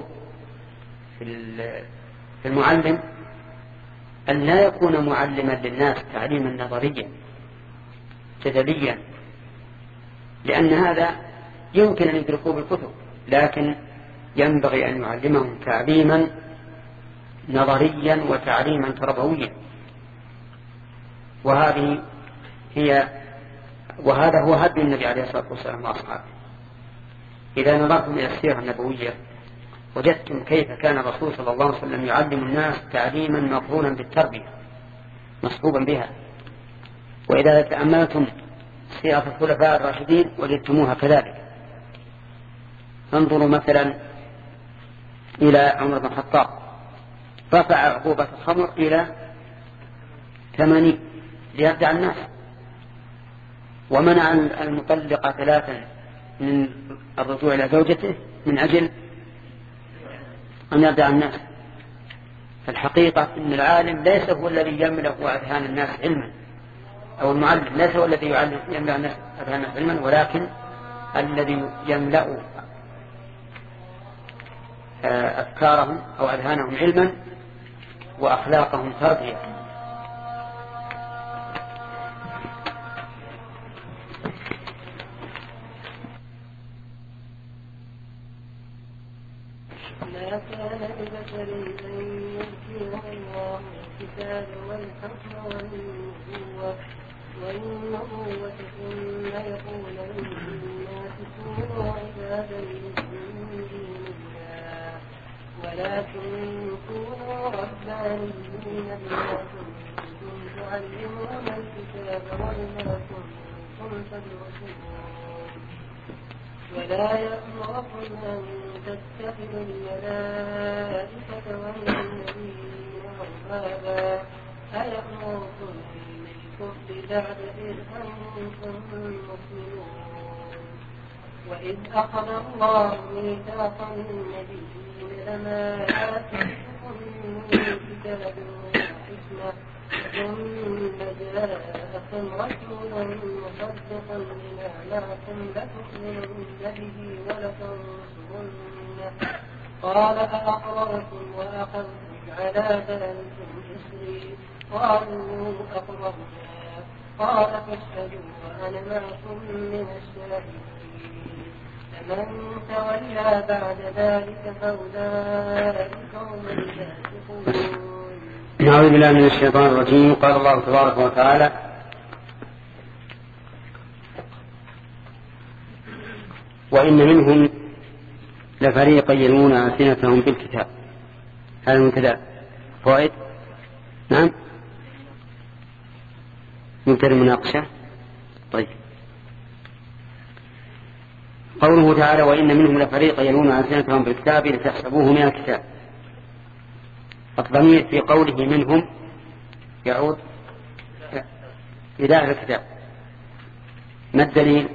في المعلم أن لا يكون معلما للناس تعليما نظريا جدليا، لأن هذا يمكن أن يدركوه بالكتب، لكن ينبغي أن يعلمهم تعليما نظريا وتعليما تربويا. وهذه هي وهذا هو هدي النبي عليه الصلاة والسلام وأصحابه. إذا نظرتم إلى السيرة النبوية وجدتم كيف كان الرسول صلى الله عليه وسلم يعلم الناس تعليما مقرونا بالتربية مصحوبا بها. وإذا تأملتم سيرة الخلفاء الراشدين وجدتموها كذلك. انظروا مثلا إلى عمر بن الخطاب، رفع عقوبة الخمر إلى ثمانين ليردع الناس، ومنع المطلقة ثلاثا من الرجوع إلى زوجته من أجل أن يردع الناس. فالحقيقة أن العالم ليس هو الذي يملأ أذهان الناس علما، أو المعلم ليس هو الذي يعلم يملأ الناس أذهان علما، ولكن الذي يملأ أفكارهم أو أذهانهم علما وأخلاقهم تربية. ما كان لبشر أن يؤتيه الله الكتاب والحكم والنبوة والنبوة ثم يقول للناس كونوا عبادا من دون الله ولكن كونوا ربانيين بما كنتم تعلمون الكتاب وبما كنتم تدرسون ولا يأمركم أن تتخذوا الملائكة والنبيين أربابا أيأمركم بالكفر بعد إذ أنتم مسلمون وإذ أخذ الله ميثاق النبيين لما آتيتكم من كتاب وحكمة ثم جاءكم رسول مصدقا لما معكم لتؤمنن به ولتنصرنه قال أأقررتم وأخذتم على ذلكم إصري قالوا أقررنا قال فاشهدوا وأنا معكم من الشاهدين فمن تولى بعد ذلك فأولئك هم الفاسقون نعوذ بالله من الشيطان الرجيم. قال الله تبارك وتعالى: وإن منهم لفريقا يلوون ألسنتهم بالكتاب. هذا المبتدأ فوائد. نعم مبتدأ المناقشة. طيب قوله تعالى: وإن منهم لفريقا يلوون ألسنتهم بالكتاب لتحسبوه من الكتاب. الضمير في قوله منهم يعود إلى أهل الكتاب. ما الدليل؟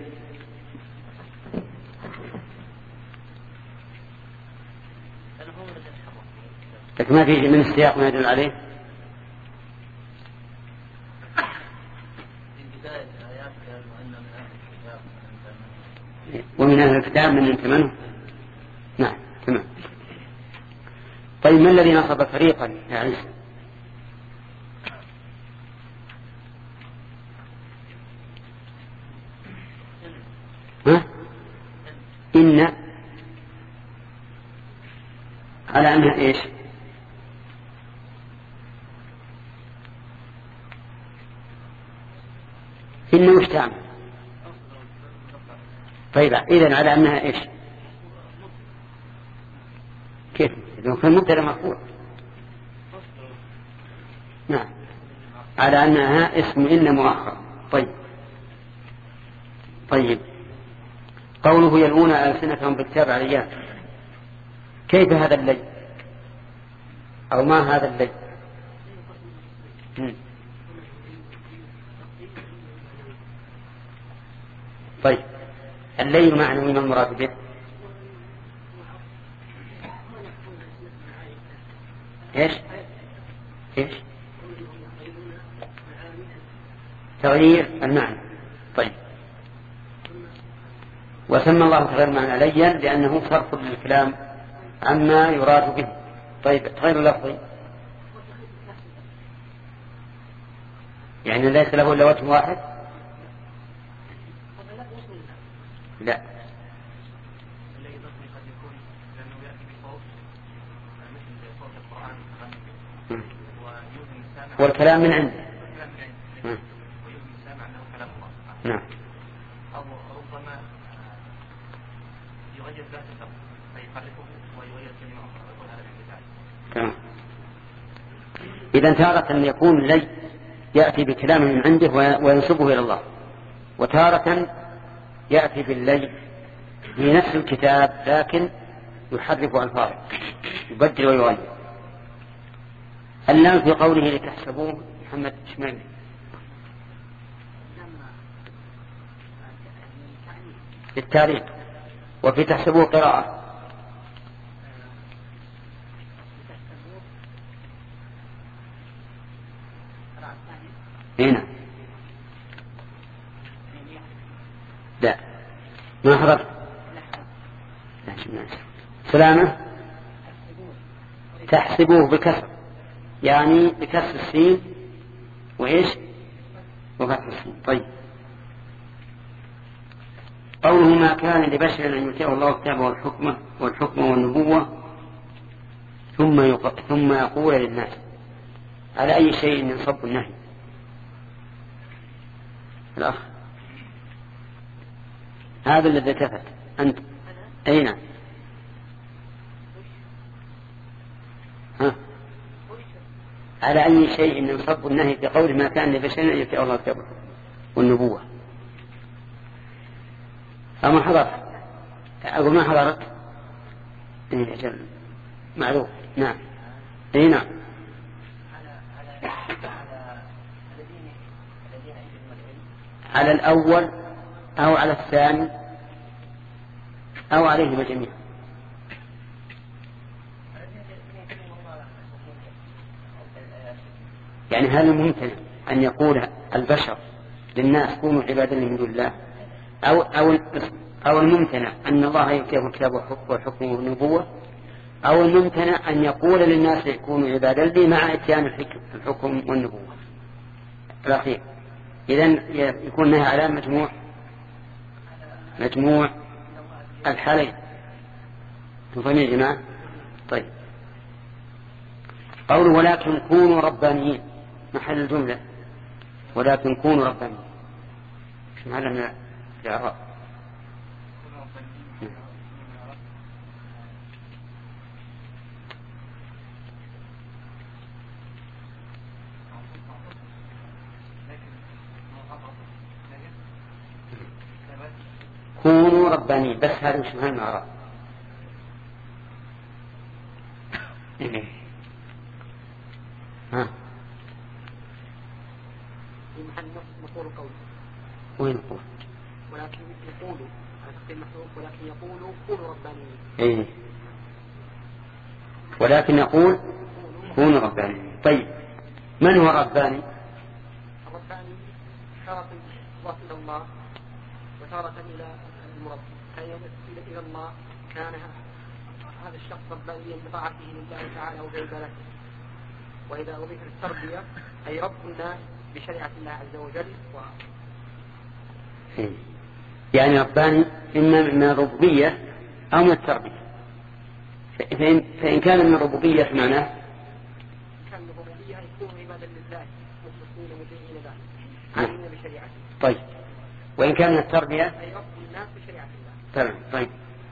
لكن ما في من السياق ما يدل عليه. ومن أهل الكتاب من أنت منه. نعم تمام. طيب ما الذي نصب فريقا يا عيسى؟ ها؟ إن على أنها إيش؟ إن وش تعمل؟ طيب إذن على أنها إيش؟ كيف؟ إذن كان مبتدأ مرفوع. نعم على أنها اسم إن مؤخر. طيب طيب قوله يلوون ألسنتهم بالكتاب عليها، كيف هذا الليل أو ما هذا الليل؟ طيب الليل معنوي ما المراد به؟ ايش ايش تغيير المعنى. طيب وسمى الله تغير المعنى ليا لأنه صرف للكلام عما يراد به. طيب غير اللفظي يعني ليس له إلا وجه واحد؟ لا والكلام من عنده. نعم أو ربما يغير ذات اللفظ فيحركه ويغير كلمة أخرى ويقول هذا الانتزاع. تمام. إذا تارة يكون لي يأتي بكلام من عنده وينسبه إلى الله، وتارة يأتي باللي في نفس الكتاب لكن يحرف ألفاظه يبدل ويغير. اللام في قوله لتحسبوه محمد شمال للتاريخ، وفي تحسبوه قراءة هنا. لا ما حضرت. سلامة تحسبوه بكسر يعني بكسر السين وإيش وفتح السين. طيب قوله ما كان لبشر أن يؤتيه الله كتابه والحكمة والحكمة والنبوة ثم يق... ثم يقول للناس، على أي شيء ينصب النهي؟ الأخ هذا الذي كفت أنت أين؟ ها؟ على أي شيء ينصب النهي في قول ما كان لبشر أن يؤتيه الله كتابه والنبوة؟ أو ما حضرت؟ أقول ما حضرت؟ إيه أجل معروف. نعم إيه نعم. على الأول أو على الثاني أو عليهما جميعا. يعني هل ممكن أن يقول البشر للناس كونوا عبادا من دون الله، أو أو أو الممتنع أن الله يؤتيه الكتاب والحكم والنبوة، أو الممتنع أن يقول للناس يكونوا عبادا لي مع إتيان الحكم والنبوة الأخير. إذن يكون نهي على مجموع مجموع الحالين. تفهمين يا جماعة؟ طيب قوله ولكن كونوا ربانيين محل الجملة ولكن كونوا ربانيين مش محل من الإعراب. كونوا ربانيين بس هذا مش محل الإعراب. ها في محل مقول قول وين يقول ولكن يقولوا على تقدير محذوف ولكن يقولوا كونوا ربانيين. ايه ولكن يقول كونوا ربانيين. طيب من هو الرباني؟ الرباني تارة يضاف إلى الله وتارة إلى المربي إلى الله. كان هذا الشخص ربانيا بطاعته لله تعالى وبعبادته. وإذا أضيف التربية أي رب الناس بشريعة الله عز وجل و... يعني رباني إما من الربوبية أو من التربية. فإن, فإن كان من الربوبية معناه كان من الربوبية يكون عبادا لله مخلصين مطيعين له عالمين بشريعته. طيب وإن كان من التربية أي رب الناس بشريعة الله. تمام. طيب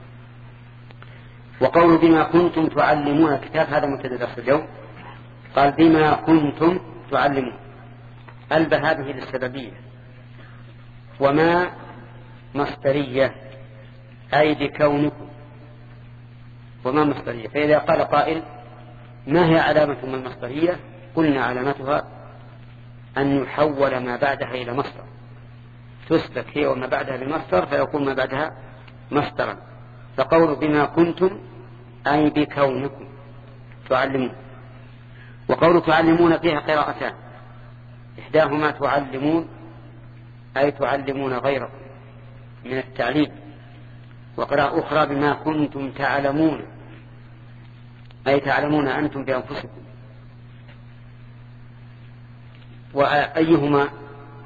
وقول بما كنتم تعلمون الكتاب هذا مبتدأ درس اليوم. قال بما كنتم تعلمون ألبى هذه للسببية وما مصدرية أي بكونكم وما مصدرية. فإذا قال قائل ما هي علامة من المصدرية قلنا علامتها أن يحول ما بعدها إلى مصدر تسبك هي وما بعدها بمصدر فيكون ما بعدها مصدرا. فقول بما كنتم أي بكونكم تعلمون. وقول تعلمون فيها قراءتان إحداهما تعلمون أي تعلمون غيركم من التعليم. وقراءة أخرى بما كنتم تعلمون أي تعلمون أنتم بأنفسكم. وأيهما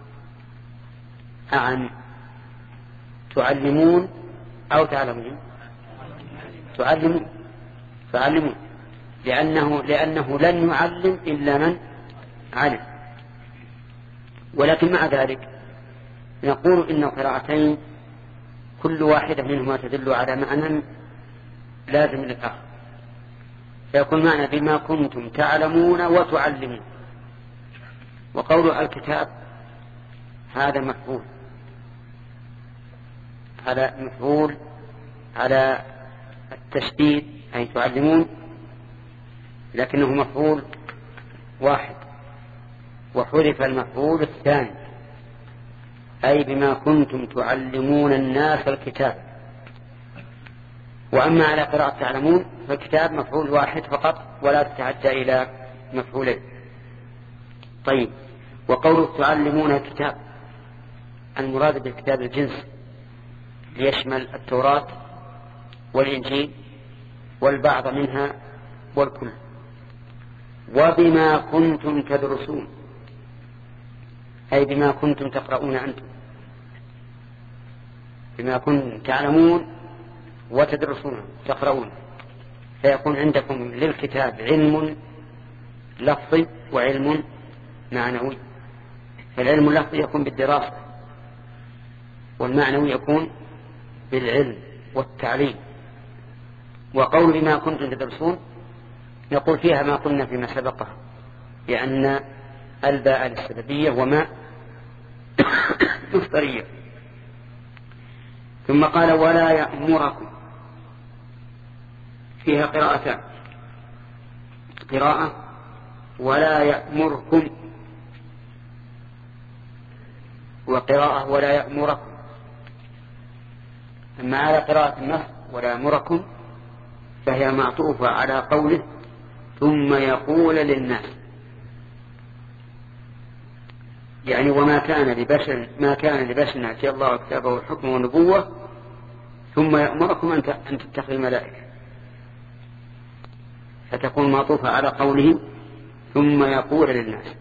أعن تعلمون أو تعلمون؟ تعلمون تعلمون لأنه, لأنه لن يعلم إلا من علم. ولكن مع ذلك نقول إن القراءتين كل واحدة منهما تدل على معنى لازم للآخر فيكون معنى بما كنتم تعلمون وتعلمون. وقول الكتاب هذا مفعول هذا مفعول على التشديد أي تعلمون لكنه مفعول واحد وحذف المفعول الثاني أي بما كنتم تعلمون الناس الكتاب. وأما على قراءة تعلمون فالكتاب مفعول واحد فقط ولا تتعدى إلى مفعولين. طيب وقوله تعلمون الكتاب المراد بالكتاب الجنس ليشمل التوراة والإنجيل والبعض منها والكل. وبما كنتم تدرسون أي بما كنتم تقرؤون أنتم بما كنتم تعلمون وتدرسون تقرؤون فيكون عندكم للكتاب علم لفظي وعلم معنوي. فالعلم اللفظي يكون بالدراسة والمعنوي يكون بالعلم والتعليم. وقول بما كنتم تدرسون نقول فيها ما قلنا فيما سبقه لأن الباء للسببية وما مصدرية. ثم قال ولا يأمركم فيها قراءتان قراءة ولا يأمركم وقراءة ولا يأمركم. أما على قراءة النص ولا يأمركم فهي معطوفة على قوله ثم يقول للناس يعني وما كان لبشر ما كان لبشر يأتي الله كتابه الحكم والنبوة ثم يأمركم أن تتخذوا الملائكة فتكون معطوفة على قوله ثم يقول للناس.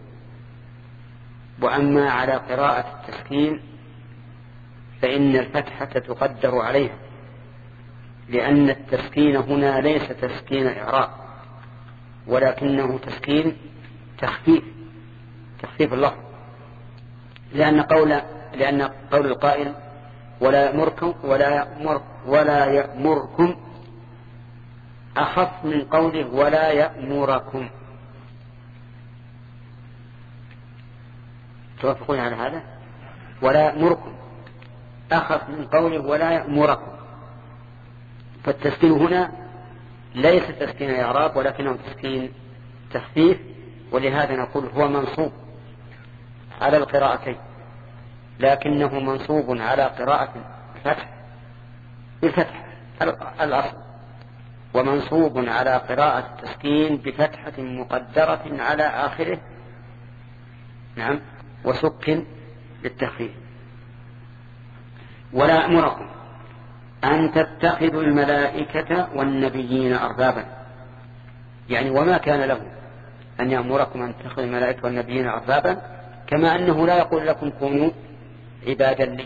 وأما على قراءة التسكين فإن الفتحة تقدر عليها لأن التسكين هنا ليس تسكين إعراب ولكنه تسكين تخفيف تخفيف اللفظ، لأن قول لأن قول القائل ولا يأمركم ولا يأمر ولا يأمركم أخف من قوله ولا يأمركم. توافقون على هذا؟ ولا يأمركم أخف من قوله ولا يأمركم. فالتسكين هنا ليس تسكين إعراب ولكنه تسكين تخفيف، ولهذا نقول هو منصوب على القراءتين، لكنه منصوب على قراءة الفتح بالفتح الأصل، ومنصوب على قراءة التسكين بفتحة مقدرة على آخره نعم وسكن للتخفيف. ولا أمركم أن تتخذوا الملائكة والنبيين أربابا، يعني وما كان له أن يأمركم أن تتخذوا الملائكة والنبيين أربابا، كما أنه لا يقول لكم كونوا عبادا لي،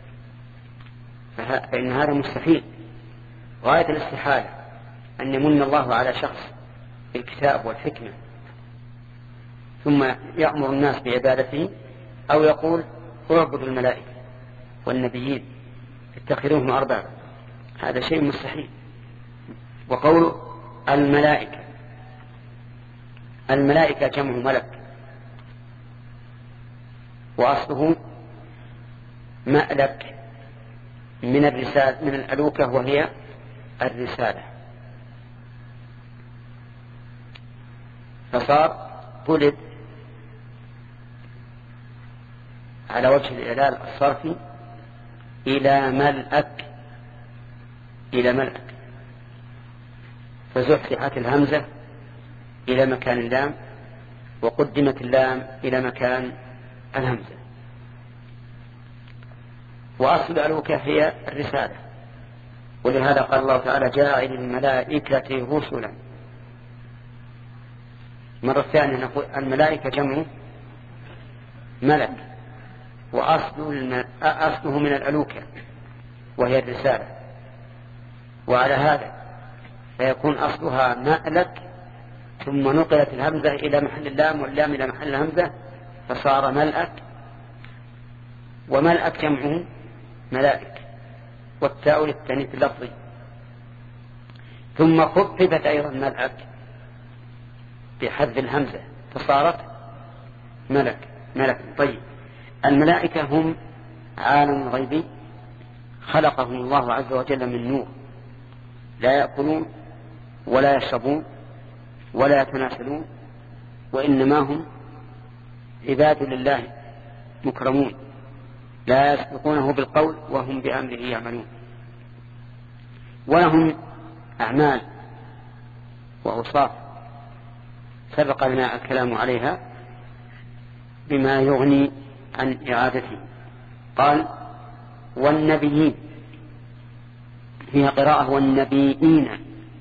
فإن هذا مستحيل غاية الاستحالة أن يمن الله على شخص بالكتاب والحكمة ثم يأمر الناس بعبادته، أو يقول اعبدوا الملائكة والنبيين اتخذوهم أربابا، هذا شيء مستحيل. وقوله الملائكة، الملائكة جمع ملك، وأصله مألك من الرسالة من الألوكة وهي الرسالة، فصار قلب على وجه الإعلال الصرفي إلى ملأك إلى ملأك، فزحزحت الهمزة إلى مكان اللام وقدمت اللام إلى مكان الهمزة. وأصل الألوكة هي الرسالة، ولهذا قال الله تعالى جاعل الملائكة رسلا. مرة ثانية نقول الملائكة جمع ملك، وأصل أصله من الألوكة وهي الرسالة، وعلى هذا فيكون أصلها مألك ثم نقلت الهمزة إلى محل اللام واللام إلى محل الهمزة فصار ملأك، وملأك جمعه ملائك والتاء للتانيث اللفظي، ثم خففت أيضا ملأك بحذف الهمزة فصارت ملك ملك. طيب الملائكة هم عالم غيبي خلقهم الله عز وجل من نور، لا يأكلون ولا يشربون ولا يتناسلون، وإنما هم عباد لله مكرمون لا يسبقونه بالقول وهم بأمره يعملون، ولهم أعمال وأوصاف سبق لنا الكلام عليها بما يغني عن إعادته. قال والنبيين، فيها قراءة والنبيين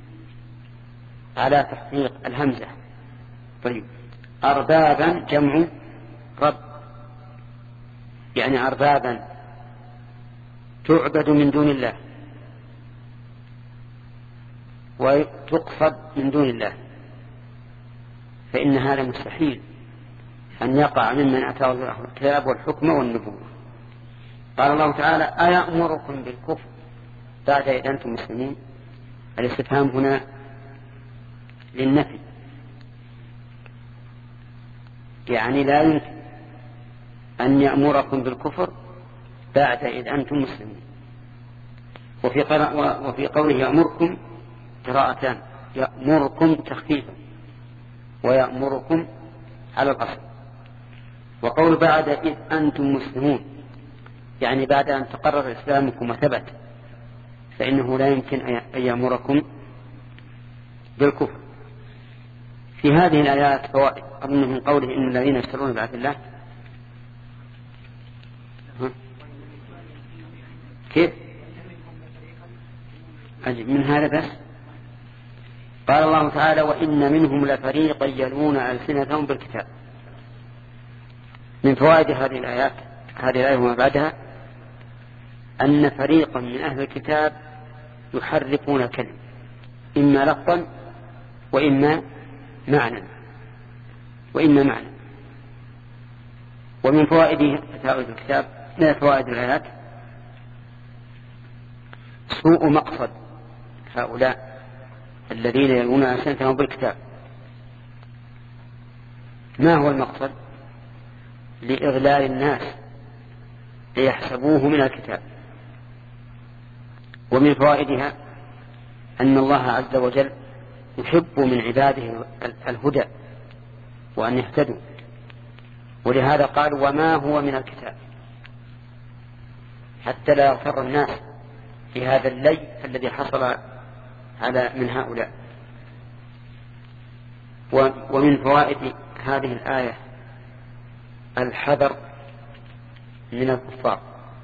على تحقيق الهمزة. طيب أربابا جمع رب، يعني أربابا تعبد من دون الله وتقصد من دون الله، فإن هذا مستحيل أن يقع ممن أتاه الله الكتاب والحكم والنبوة. قال الله تعالى أيأمركم بالكفر بعد إذ أنتم مسلمون؟ الاستفهام هنا للنفي، يعني لا يمكن أن يأمركم بالكفر بعد إذ أنتم مسلمون. وفي, وفي قوله يأمركم قراءتان، يأمركم تخفيفا ويأمركم على الأصل. وقول بعد إذ أنتم مسلمون يعني بعد أن تقرر إسلامكم وثبت، فإنه لا يمكن أن يأمركم بالكفر. في هذه الآيات فوائد، أظن من قوله إن الذين يشترون بعهد الله كيف أجب من هذا بس. قال الله تعالى وإن منهم لفريقا يلون ألسنتهم بالكتاب. من فوائد هذه الآيات هذه الآية وما بعدها أن فريقا من أهل الكتاب يحرفون الكلم إما لفظا وإما معنى وإما معنى. ومن فوائد تفاؤل الكتاب من فوائد الآيات سوء مقصد هؤلاء الذين يلون ألسنتهم بالكتاب. ما هو المقصد؟ لإغلال الناس ليحسبوه من الكتاب. ومن فوائدها أن الله عز وجل يحب من عباده الهدى وأن يهتدوا، ولهذا قال وما هو من الكتاب، حتى لا يغتر الناس في هذا اللي الذي حصل على من هؤلاء. ومن فوائد هذه الآية الحذر من الكفار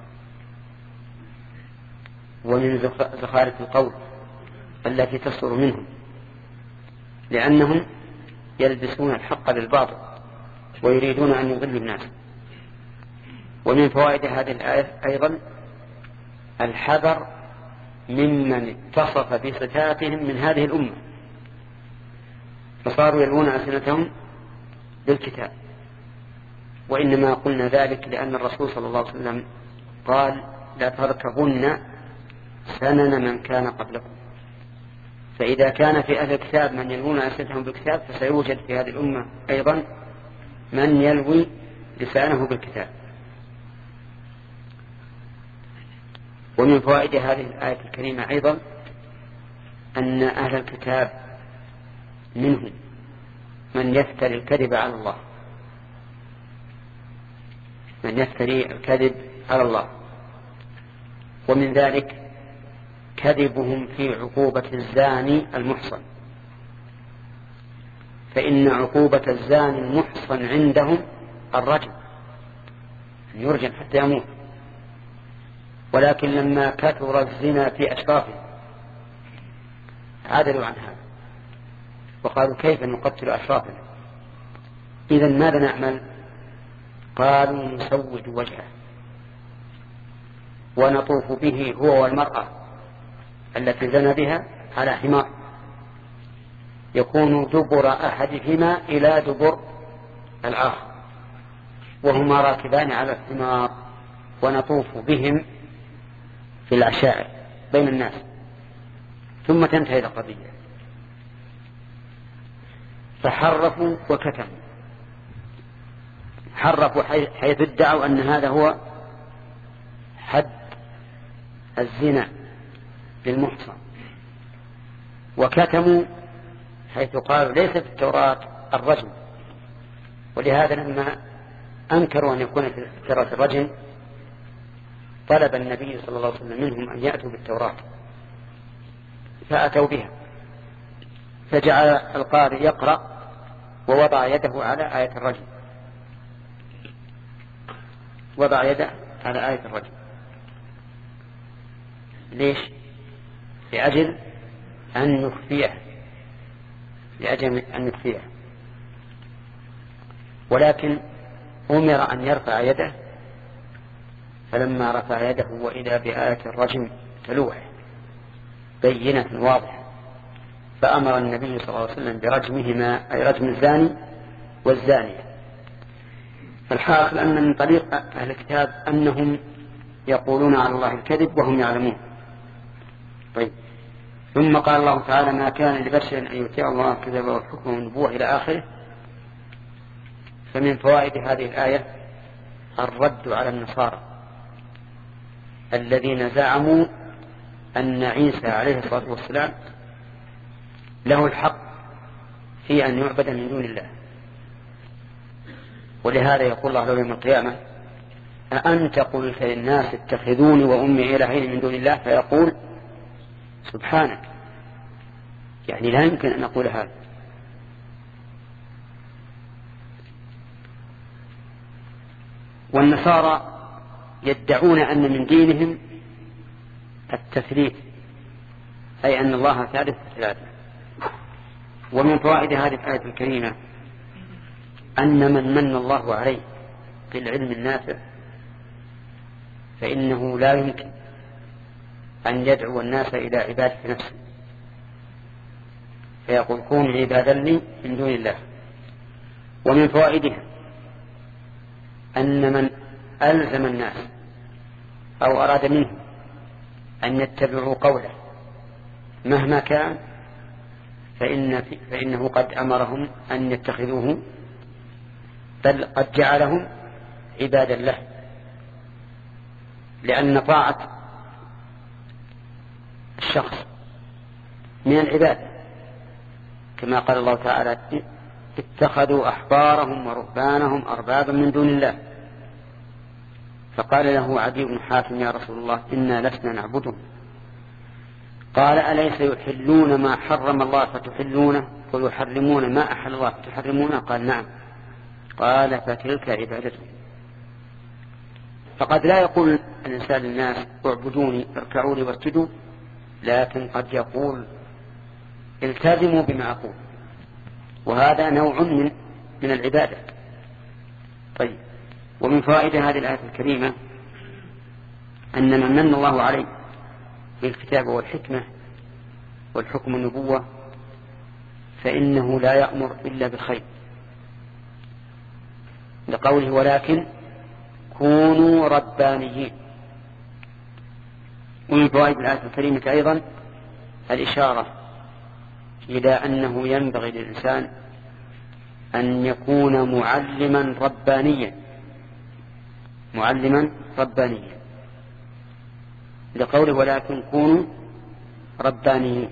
ومن زخارف القول التي تصدر منهم، لأنهم يلبسون الحق بالباطل ويريدون أن يضلوا الناس. ومن فوائد هذه الآية أيضا الحذر ممن اتصف بصفاتهم من هذه الأمة فصاروا يلوون ألسنتهم بالكتاب. وإنما قلنا ذلك لأن الرسول صلى الله عليه وسلم قال لا تركبن سنن من كان قبلكم، فإذا كان في أهل الكتاب من يلوون ألسنتهم بالكتاب فسيوجد في هذه الأمة أيضا من يلوي لسانه بالكتاب. ومن فوائد هذه الآية الكريمة أيضا أن أهل الكتاب منهم من يفتري الكذب على الله من يفتري الكذب على الله ومن ذلك كذبهم في عقوبة الزاني المحصن، فإن عقوبة الزاني المحصن عندهم الرجم، يرجم حتى يموت. ولكن لما كثر الزنا في أشرافه عدلوا عن هذا وقالوا كيف نقتل أشرافنا؟ إذن ماذا نعمل؟ قالوا نسود وجهه ونطوف به هو والمرأة التي زنى بها على حمار يكون دبر أحدهما إلى دبر الآخر وهما راكبان على الحمار ونطوف بهم في العشائر بين الناس ثم تنتهي القضية. فحرفوا وكتموا، حرفوا حيث ادعوا أن هذا هو حد الزنا للمحصن، وكتموا حيث قالوا ليس في التوراة الرجم. ولهذا لما أنكروا أن يكون في التوراة الرجم طلب النبي صلى الله عليه وسلم منهم أن يأتوا بالتوراة فأتوا بها، فجعل القارئ يقرأ ووضع يده على آية الرجم وضع يده على آية الرجم. ليش؟ لأجل أن نخفيه لأجل أن نخفيه ولكن أمر أن يرفع يده، فلما رفع يده وإذا بآية الرجم تلوح بينة واضحة فأمر النبي صلى الله عليه وسلم برجمهما، أي رجم الزاني والزانية. فالحاصل أن من طريق أهل الكتاب أنهم يقولون على الله الكذب وهم يعلمون. طيب، ثم قال الله تعالى ما كان لبشر أن يؤتيه الله الكتاب والحكم والنبوة إلى آخره. فمن فوائد هذه الآية الرد على النصارى الذين زعموا أن عيسى عليه الصلاة والسلام له الحق في أن يعبد من دون الله. ولهذا يقول الله يوم القيامة أأنت قلت للناس اتخذوني وأمي إلهين من دون الله؟ فيقول سبحانك، يعني لا يمكن أن أقول هذا. والنصارى يدعون أن من دينهم التثليث، أي أن الله ثالث ثلاثة. ومن فوائد هذه الآية الكريمة أن من من الله عليه بالعلم النافع فإنه لا يمكن أن يدعو الناس إلى عبادة نفسه، فيقول كونوا عبادا لي من دون الله. ومن فوائدها أن من ألزم الناس أو أراد منهم أن يتبعوا قوله مهما كان فإن فإنه قد أمرهم أن يتخذوه، بل قد جعلهم عبادا له، لأن طاعة الشخص من العبادة، كما قال الله تعالى اتخذوا أحبارهم ورهبانهم أربابا من دون الله. فقال له عدي بن حاتم يا رسول الله إنا لسنا نعبدهم. قال أليس يحلون ما حرم الله فتحلونه ويحرمون ما أحل الله فتحرمونه؟ قال نعم. قال فتلك عبادتهم. فقد لا يقول الإنسان للناس اعبدوني اركعوا لي واسجدوا، لكن قد يقول التزموا بما أقول، وهذا نوع من من العبادة. طيب، ومن فوائد هذه الآية الكريمة أن من من الله عليه بالكتاب والحكمة والحكم النبوة فإنه لا يأمر إلا بالخير، لقوله ولكن كونوا ربانيين. ومن فوائد الآية الكريمة أيضا الإشارة إلى أنه ينبغي للإنسان أن يكون معلما ربانيا، معلما ربانيا، لقوله ولكن كونوا ربانيين.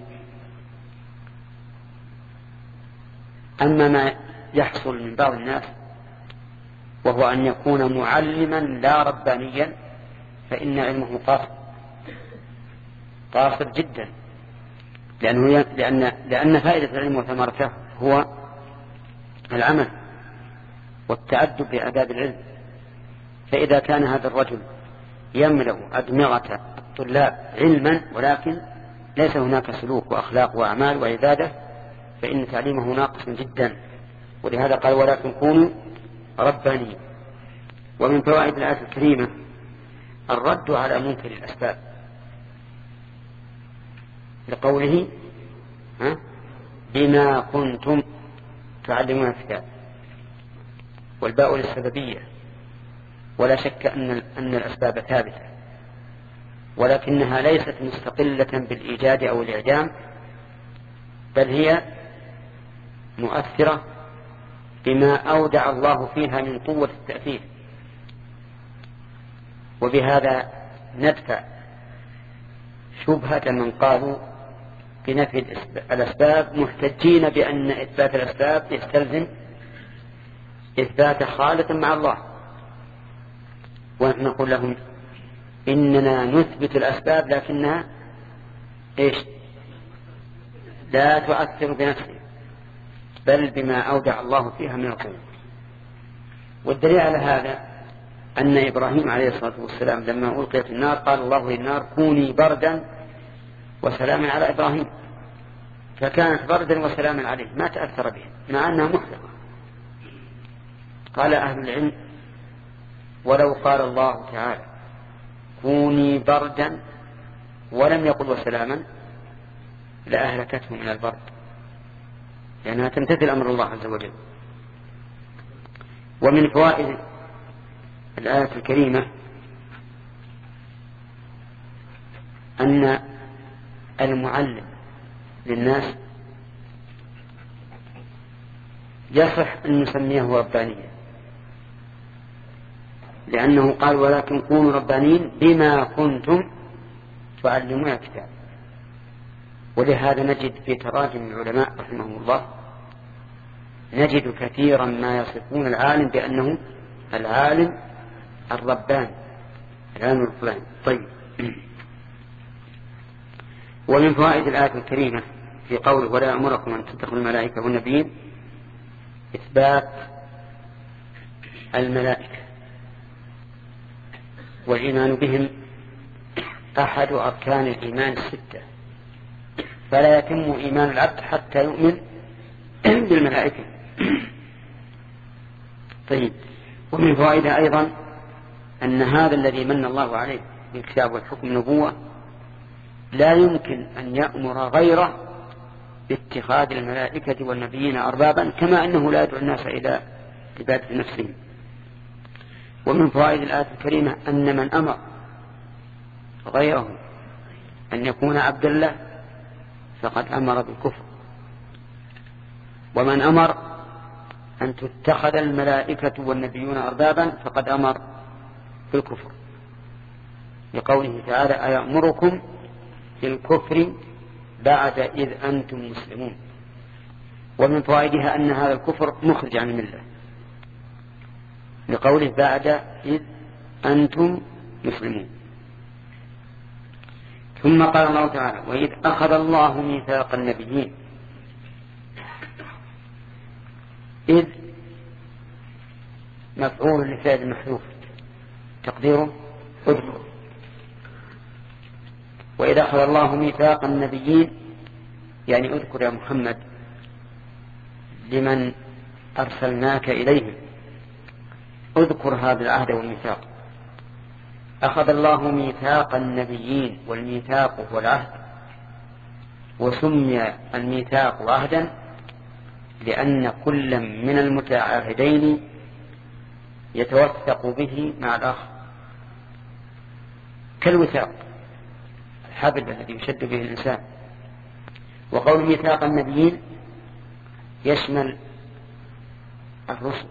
أما ما يحصل من بعض الناس وهو أن يكون معلما لا ربانيا فإن علمه قاصر قاصر جدا، لأنه لأن لأن فائدة العلم وثمرته هو العمل والتأدب بآداب العلم. فإذا كان هذا الرجل يملأ أدمغة الطلاب علما ولكن ليس هناك سلوك وأخلاق وأعمال وعبادة فإن تعليمه ناقص جدا. ولهذا قال ولكن كونوا ربانيين. ومن فوائد الآية الكريمة الرد على منكر الأسباب، لقوله ها بما كنتم تعلمون الكتاب، والباء للسببية، ولا شك أن أن الأسباب ثابتة ولكنها ليست مستقلة بالإيجاد أو الإعدام، بل هي مؤثرة بما أودع الله فيها من قوة التأثير. وبهذا ندفع شبهة من قالوا بنفي الأسباب محتجين بأن إثبات الأسباب يستلزم إثبات خالق مع الله، ونحن نقول لهم إننا نثبت الأسباب لكنها إيش لا تؤثر بنفسها بل بما أودع الله فيها من القوة. والدليل على هذا أن إبراهيم عليه الصلاة والسلام لما ألقيت النار قال الله للنار كوني بردا وسلاما على إبراهيم، فكانت بردا وسلاما عليه ما تأثر به مع أنها محرقة. قال أهل العلم ولو قال الله تعالى كوني بردا ولم يقل وسلاما لأهلكته من البرد، لأنها تمتثل أمر الله عز وجل. ومن فوائد الآية الكريمة أن المعلم للناس يصح أن نسميه ربانيا، لأنه قال ولكن كونوا ربانيين بما كنتم تعلمون الكتاب. ولهذا نجد في تراجم العلماء رحمهم الله نجد كثيرا ما يصفون العالم بأنه العالم الرباني، العالم الفلاني. طيب، ومن فوائد الآية الكريمة في قوله ولا يأمركم أن تتخذوا الملائكة والنبيين إثبات الملائكة والإيمان بهم أحد أركان الإيمان الستة، فلا يتم إيمان العبد حتى يؤمن بالملائكة. طيب، ومن فوائدها أيضا أن هذا الذي من الله عليه بالكتاب والحكم النبوة لا يمكن أن يأمر غيره باتخاذ الملائكة والنبيين أربابا، كما أنه لا يدعو الناس إلى عبادة نفسهم. ومن فوائد الآية الكريمة أن من أمر غيره أن يكون عبدا له فقد أمر بالكفر، ومن أمر أن تتخذ الملائكة والنبيون أربابا فقد أمر بالكفر، لقوله تعالى: أيأمركم بالكفر بعد إذ أنتم مسلمون. ومن فوائدها أن هذا الكفر مخرج عن الملة، لقوله: بعد إذ أنتم مسلمون. ثم قال الله تعالى: وإذ أخذ الله ميثاق النبيين. إذ مفعول لفعل محذوف تقديره اذكر. وإذا أخذ الله ميثاق النبيين يعني اذكر يا محمد لمن أرسلناك إليهم، اذكر هذا العهد والميثاق. أخذ الله ميثاق النبيين، والميثاق هو العهد، وسمي الميثاق عهدا لأن كل من المتعاهدين يتوثق به مع الآخر، كالوثاق الحبل الذي يشد به الإنسان. وقول ميثاق النبيين يشمل الرسل،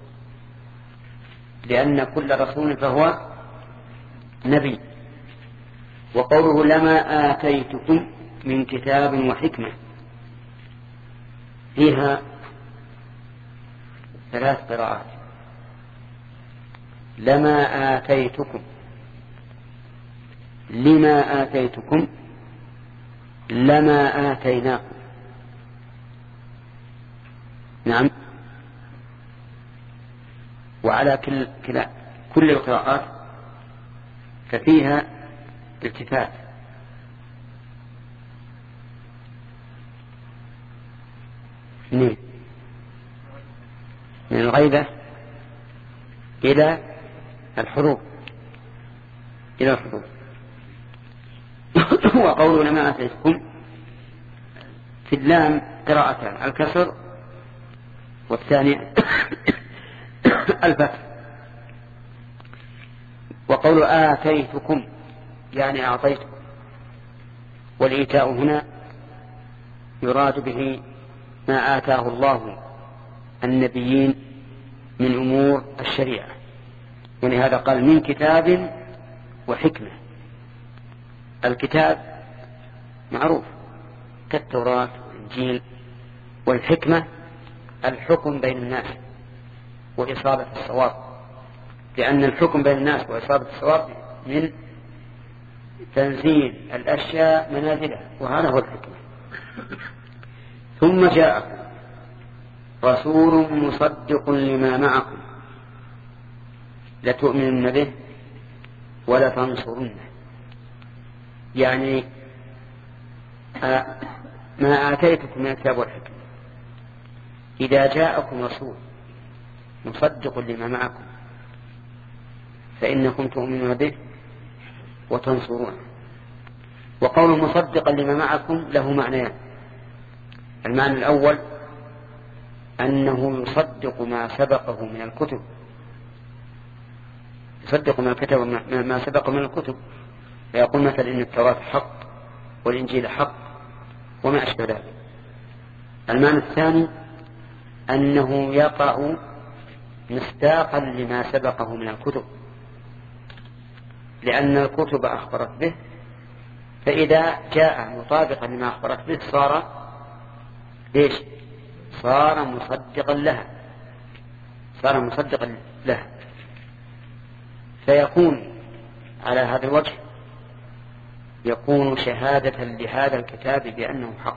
لأن كل رسول فهو نبي. وقوله: لما آتيتكم من كتاب وحكمة، فيها ثلاث قراءات: لما آتيتكم، لما آتيتكم، لما آتيناكم. نعم. وعلى كل, كل, كل القراءات ففيها التفات. من من الغيبة إلى الحروف، إلى الحروف. وقولوا لما آتيتكم في اللام قراءتان: الكسر والثانية الفتح. وقول آتيتكم يعني أعطيتكم، والإيتاء هنا يراد به ما آتاه الله النبيين من أمور الشريعة، ولهذا قال: من كتاب وحكمة. الكتاب معروف كالتوراة والإنجيل، والحكمة الحكم بين الناس وإصابة الصواب، لأن الحكم بين الناس وإصابة الصواب من تنزيل الأشياء منازلها، وهذا هو الحكمة. ثم جاءكم رسول مصدق لما معكم لتؤمنن به ولتنصرنه. يعني ما آتيتكم من الكتاب والحكمة، إذا جاءكم رسول مصدق لما معكم فإنكم تؤمنون به وتنصرونه. وقول مصدقا لما معكم له معنيان: المعنى الأول أنه يصدق ما سبقه من الكتب، يصدق ما كتب ما سبقه من الكتب، فيقول مثلا إن التوراة حق والإنجيل حق وما أشبه ذلك. المعنى الثاني أنه يقع مصداقا لما سبقه من الكتب، لأن الكتب أخبرت به، فإذا جاء مطابقا لما أخبرت به صار ليش؟ صار مصدقا لها، صار مصدقا لها. فيكون على هذا الوجه يكون شهادة لهذا الكتاب بأنه حق،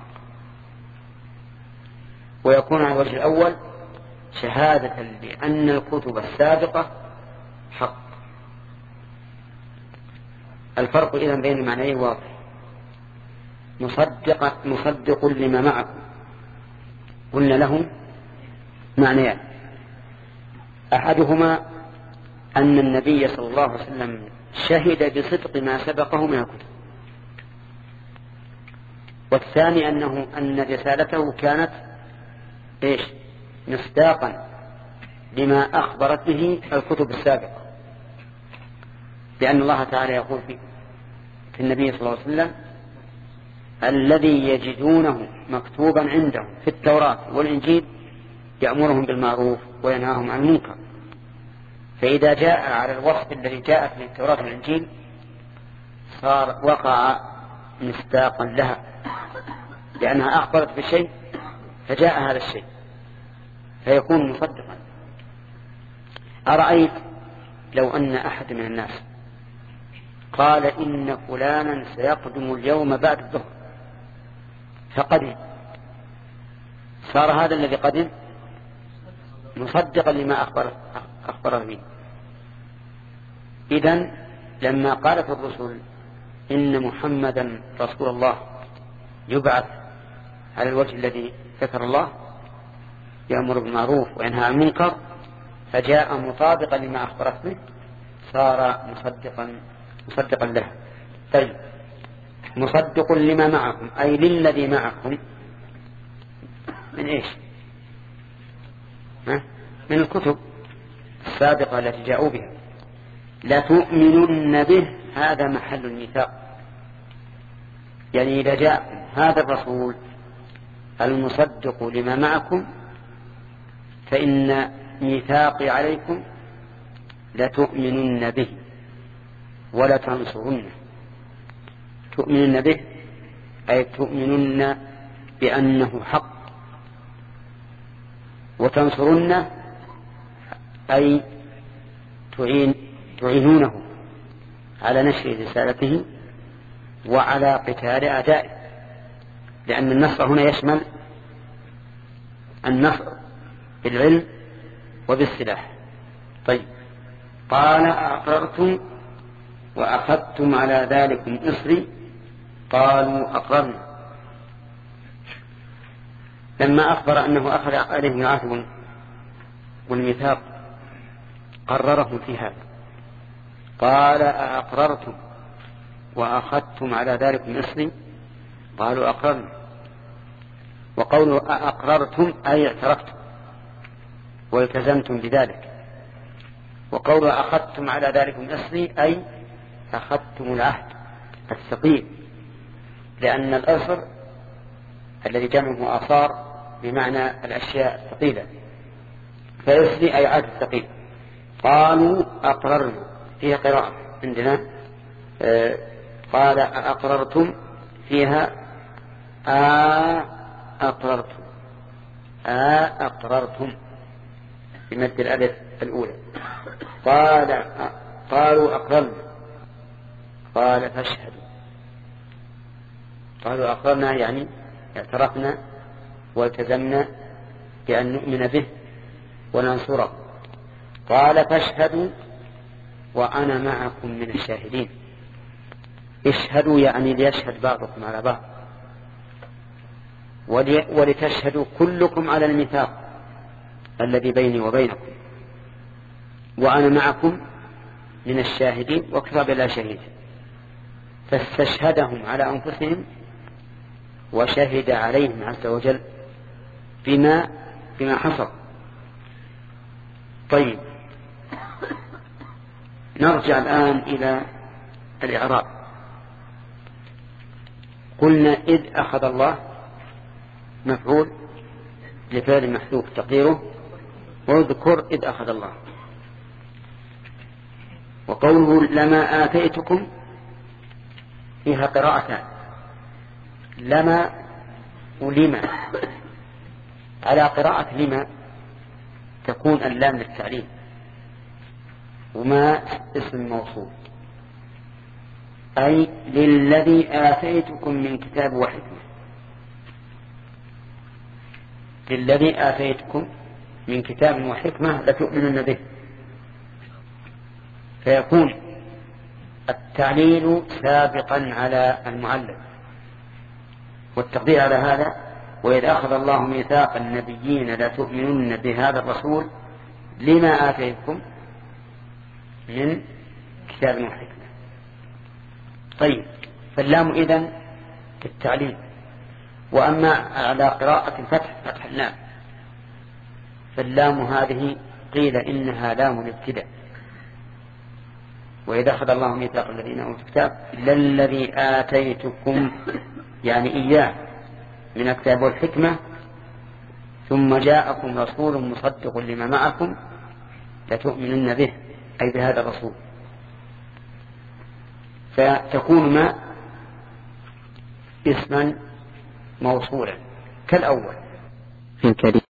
ويكون على الوجه الأول شهادة بأن الكتب السابقة حق. الفرق إذن بين المعنيين واضح: مصدق, مصدق لما معكم قلنا له معنيان: أحدهما أن النبي صلى الله عليه وسلم شهد بصدق ما سبقه من الكتب، والثاني أنه أن رسالته كانت إيش مصداقا لما أخبرت به الكتب السابقة، لأن الله تعالى يقول في النبي صلى الله عليه وسلم الذي يجدونه مكتوبا عندهم في التوراة والإنجيل يأمرهم بالمعروف وينهاهم عن المنكر. فإذا جاء على الوصف الذي جاء في التوراة والإنجيل صار وقع مصداقا لها، لأنها أخبرت بشيء فجاء هذا الشيء فيكون مصدقا. أرأيت لو أن أحد من الناس قال إن فلانا سيقدم اليوم بعد الظهر فقدم، صار هذا الذي قدم مصدقا لما أخبر أخبره به. إذن لما قالت الرسل إن محمدا رسول الله يبعث على الوجه الذي ذكر الله يأمر بالمعروف وينهى عن المنكر فجاء مطابقا لما أخبرت به صار مصدقا مصدقا له. طيب مصدق لما معكم أي للذي معكم من إيش؟ ها؟ من الكتب السابقة التي جاءوا بها. لا تؤمنن به هذا محل الميثاق، يعني إذا جاء هذا الرسول المصدق لما معكم فإن ميثاقي عليكم لتؤمنن به ولا تنصرنه. تؤمنن به أي تؤمنن بأنه حق، وتنصرنه أي تعين تعينونه على نشر رسالته وعلى قتال أعدائه، لأن النصر هنا يشمل النصر بالعلم وبالسلاح. طيب قال أقررتم وأخذتم على ذلكم إصري قالوا أقررنا. لما أخبر أنه أخذ عليهم العهد والميثاق قررهم في هذا، قال أقررتم وأخذتم على ذلكم إصري قالوا أقررنا. وقولوا أقررتم أي اعترفتم والتزمتم بذلك، وقولوا أخذتم على ذلكم إصري أي أخذتم العهد الثقيل، لأن الأصر الذي جمعه آثار بمعنى الأشياء الثقيلة، فإصري أي عهد الثقيل. قالوا أقررنا فيها قراءة عندنا آه قال أقررتم فيها آه أقررتم آه أقررتم بمد الألف الأولى. قال قالوا أقررنا قال فاشهدوا. قالوا أقررنا يعني اعترفنا والتزمنا بأن نؤمن به وننصره. قال فاشهدوا وأنا معكم من الشاهدين. اشهدوا يعني ليشهد بعضكم على بعض ولتشهدوا كلكم على الميثاق الذي بيني وبينكم وأنا معكم من الشاهدين وكفى بالله شهيد. فاستشهدهم على أنفسهم وشهد عليهم عز وجل بما بما حصل. طيب نرجع الآن إلى الإعراب. قلنا إذ أخذ الله مفعول لفعل محذوف تقديره واذكر إذ أخذ الله. وقوله لما آتيتكم فيها قراءتان لما ولما. على قراءة لما تكون اللام للتعليم وما اسم موصول، أي للذي آتيتكم من كتاب وحكمة. للذي آتيتكم من كتاب وحكمة لتؤمنن به، فيكون التعليل سابقا على المعلل. والتقدير على هذا وإذ أخذ الله ميثاق النبيين لتؤمنن بهذا الرسول لما آتيتكم من كتاب وحكمة. طيب فاللام إذن التعليل وأما على قراءة الفتح فتح اللام، فاللام هذه قيل إنها لام الابتداء، وإذا أخذ الله ميثاق الذين أوتوا الكتاب للذي آتيتكم يعني إياه من الكتاب والحكمة ثم جاءكم رسول مصدق لما معكم لتؤمنن به أي بهذا الرسول، فتكون ما اسما موصولا كالأول.